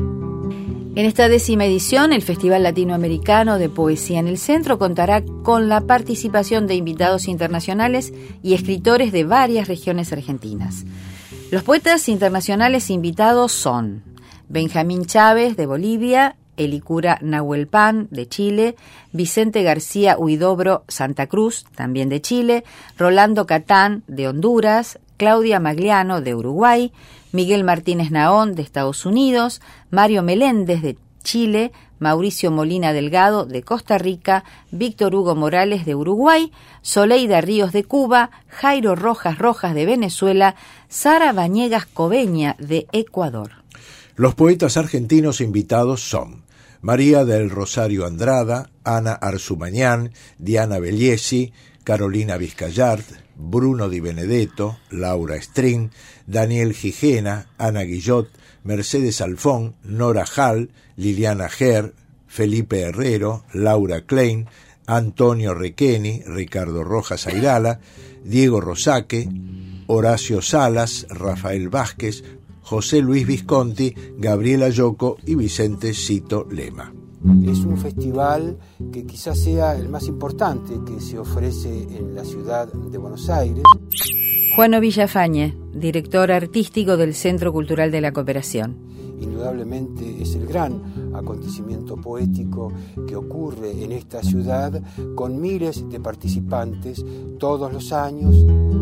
En esta décima edición, el Festival Latinoamericano de Poesía en el Centro contará con la participación de invitados internacionales y escritores de varias regiones argentinas. Los poetas internacionales invitados son Benjamín Chávez, de Bolivia, Elicura Nahuelpan, de Chile, Vicente García Huidobro, Santa Cruz, también de Chile, Rolando Catán, de Honduras, Claudia Magliano, de Uruguay, Miguel Martínez Naón, de Estados Unidos, Mario Meléndez, de Chile, Mauricio Molina Delgado, de Costa Rica, Víctor Hugo Morales, de Uruguay, Soleida Ríos, de Cuba, Jairo Rojas Rojas, de Venezuela, Sara Bañegas Cobeña, de Ecuador. Los poetas argentinos invitados son María del Rosario Andrada, Ana Arzumañán, Diana Belliesi, Carolina Vizcayart, Bruno Di Benedetto, Laura String, Daniel Gijena, Ana Guillot, Mercedes Alfón, Nora Hall, Liliana Ger, Felipe Herrero, Laura Klein, Antonio Requeni, Ricardo Rojas Airala, Diego Rosaque, Horacio Salas, Rafael Vázquez, José Luis Visconti, Gabriela Yocco y Vicente Cito Lema. Es un festival que quizás sea el más importante que se ofrece en la ciudad de Buenos Aires. Juano Villafañe, director artístico del Centro Cultural de la Cooperación. Indudablemente es el gran acontecimiento poético que ocurre en esta ciudad, con miles de participantes todos los años.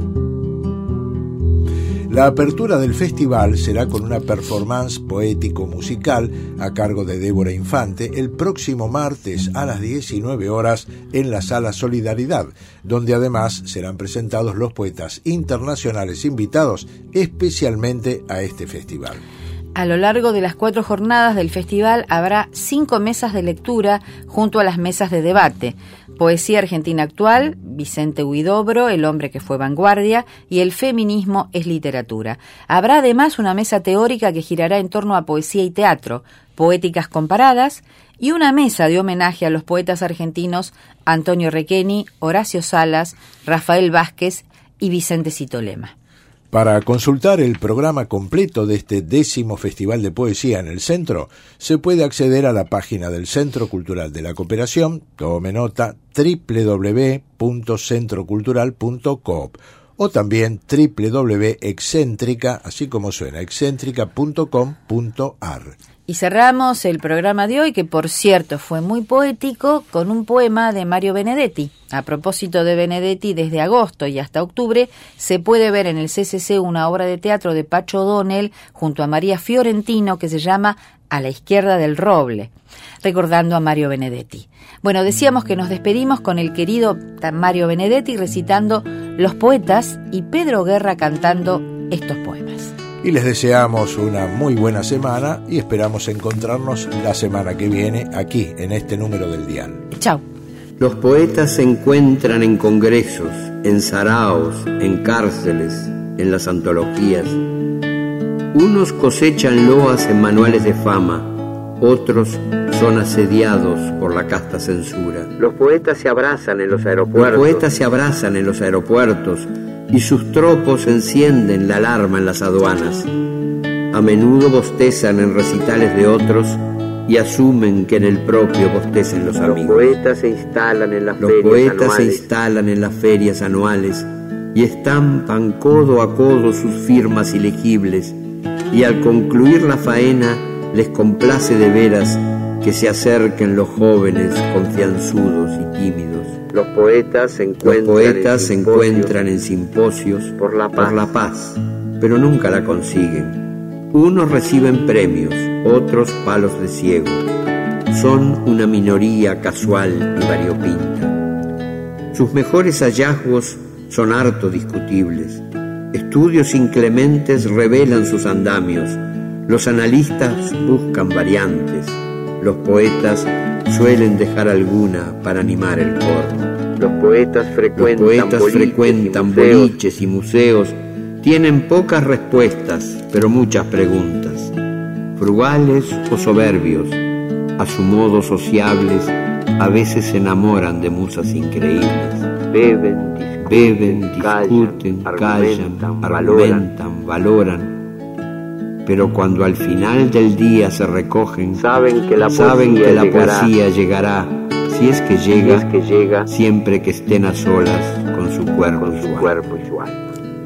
La apertura del festival será con una performance poético-musical a cargo de Débora Infante el próximo martes a las diecinueve horas en la Sala Solidaridad, donde además serán presentados los poetas internacionales invitados especialmente a este festival. A lo largo de las cuatro jornadas del festival habrá cinco mesas de lectura junto a las mesas de debate. Poesía Argentina Actual, Vicente Huidobro, El hombre que fue vanguardia, y El feminismo es literatura. Habrá además una mesa teórica que girará en torno a poesía y teatro, poéticas comparadas, y una mesa de homenaje a los poetas argentinos Antonio Requeni, Horacio Salas, Rafael Vázquez y Vicente Cito Lema. Para consultar el programa completo de este décimo Festival de Poesía en el Centro, se puede acceder a la página del Centro Cultural de la Cooperación, tome nota, doble u doble u doble u punto centro cultural punto coop, o también doble u doble u doble u punto excéntrica, así como suena, excéntrica punto com punto ar. Y cerramos el programa de hoy, que por cierto fue muy poético, con un poema de Mario Benedetti. A propósito de Benedetti, desde agosto y hasta octubre se puede ver en el C C C una obra de teatro de Pacho O'Donnell junto a María Fiorentino que se llama A la izquierda del roble, recordando a Mario Benedetti. Bueno, decíamos que nos despedimos con el querido Mario Benedetti recitando Los Poetas y Pedro Guerra cantando estos poemas. Y les deseamos una muy buena semana y esperamos encontrarnos la semana que viene aquí, en este número del Dial. Chao. Los poetas se encuentran en congresos, en saraos, en cárceles, en las antologías. Unos cosechan loas en manuales de fama, otros son asediados por la casta censura. Los poetas se abrazan en los aeropuertos. Los poetas se abrazan en los aeropuertos y sus tropos encienden la alarma en las aduanas. A menudo bostezan en recitales de otros y asumen que en el propio bostecen los amigos. Los poetas se instalan en las, Los ferias, poetas anuales. Se instalan en las ferias anuales y estampan codo a codo sus firmas ilegibles, y al concluir la faena les complace de veras que se acerquen los jóvenes confianzudos y tímidos. Los poetas se encuentran, los poetas en, se encuentran en simposios por la, por la paz, pero nunca la consiguen. Unos reciben premios, otros palos de ciego. Son una minoría casual y variopinta. Sus mejores hallazgos son harto discutibles. Estudios inclementes revelan sus andamios. Los analistas buscan variantes. Los poetas suelen dejar alguna para animar el coro. Los poetas frecuentan, Los poetas boliches, frecuentan y boliches y museos. Tienen pocas respuestas, pero muchas preguntas. Frugales o soberbios, a su modo sociables, a veces se enamoran de musas increíbles. Beben, discuten, Beben, discuten callan, callan argumentan, argumentan, valoran. Pero cuando al final del día se recogen, saben que la poesía, saben que la llegará, poesía llegará, si es que llega, si es que llega, siempre que estén a solas con su cuerpo, con su, cuerpo y su alma.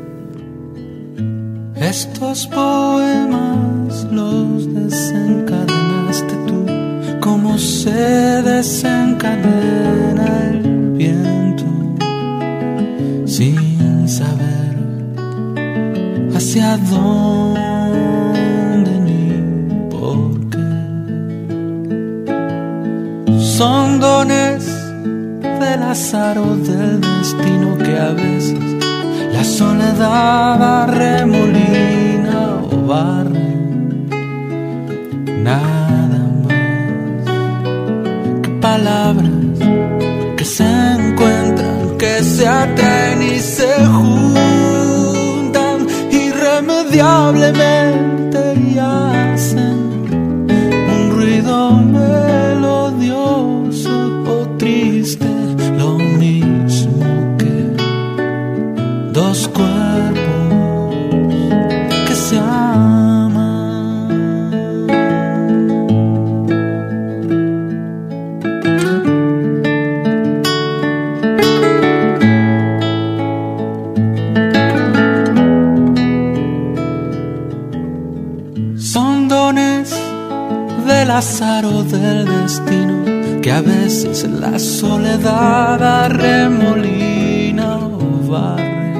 Estos poemas los desencadenaste tú, como se desencadena el viento, sin saber hacia dónde. Son dones del azar o del destino que a veces la soledad arremolina o barre. Nada más que palabras que se encuentran, que se atraen y se juntan irremediablemente y hacen un ruido melodioso o triste, lo mismo que dos cuerpos que se aman. Son dones del azar o del destino que a veces la soledad arremolina o barre.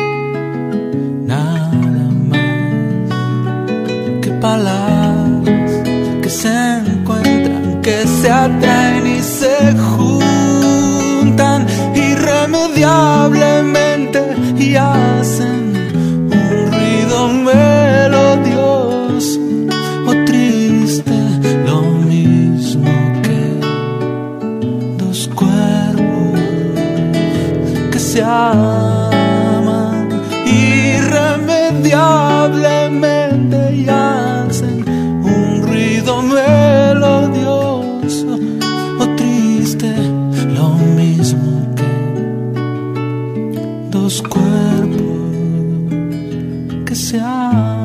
Nada más que palabras que se encuentran, que se atraen y se juntan irremediablemente y hacen un ruido melodioso o triste, lo mismo que dos cuerpos que se aman irremediablemente y hacen un ruido melodioso o triste, lo mismo que dos cuerpos que se aman.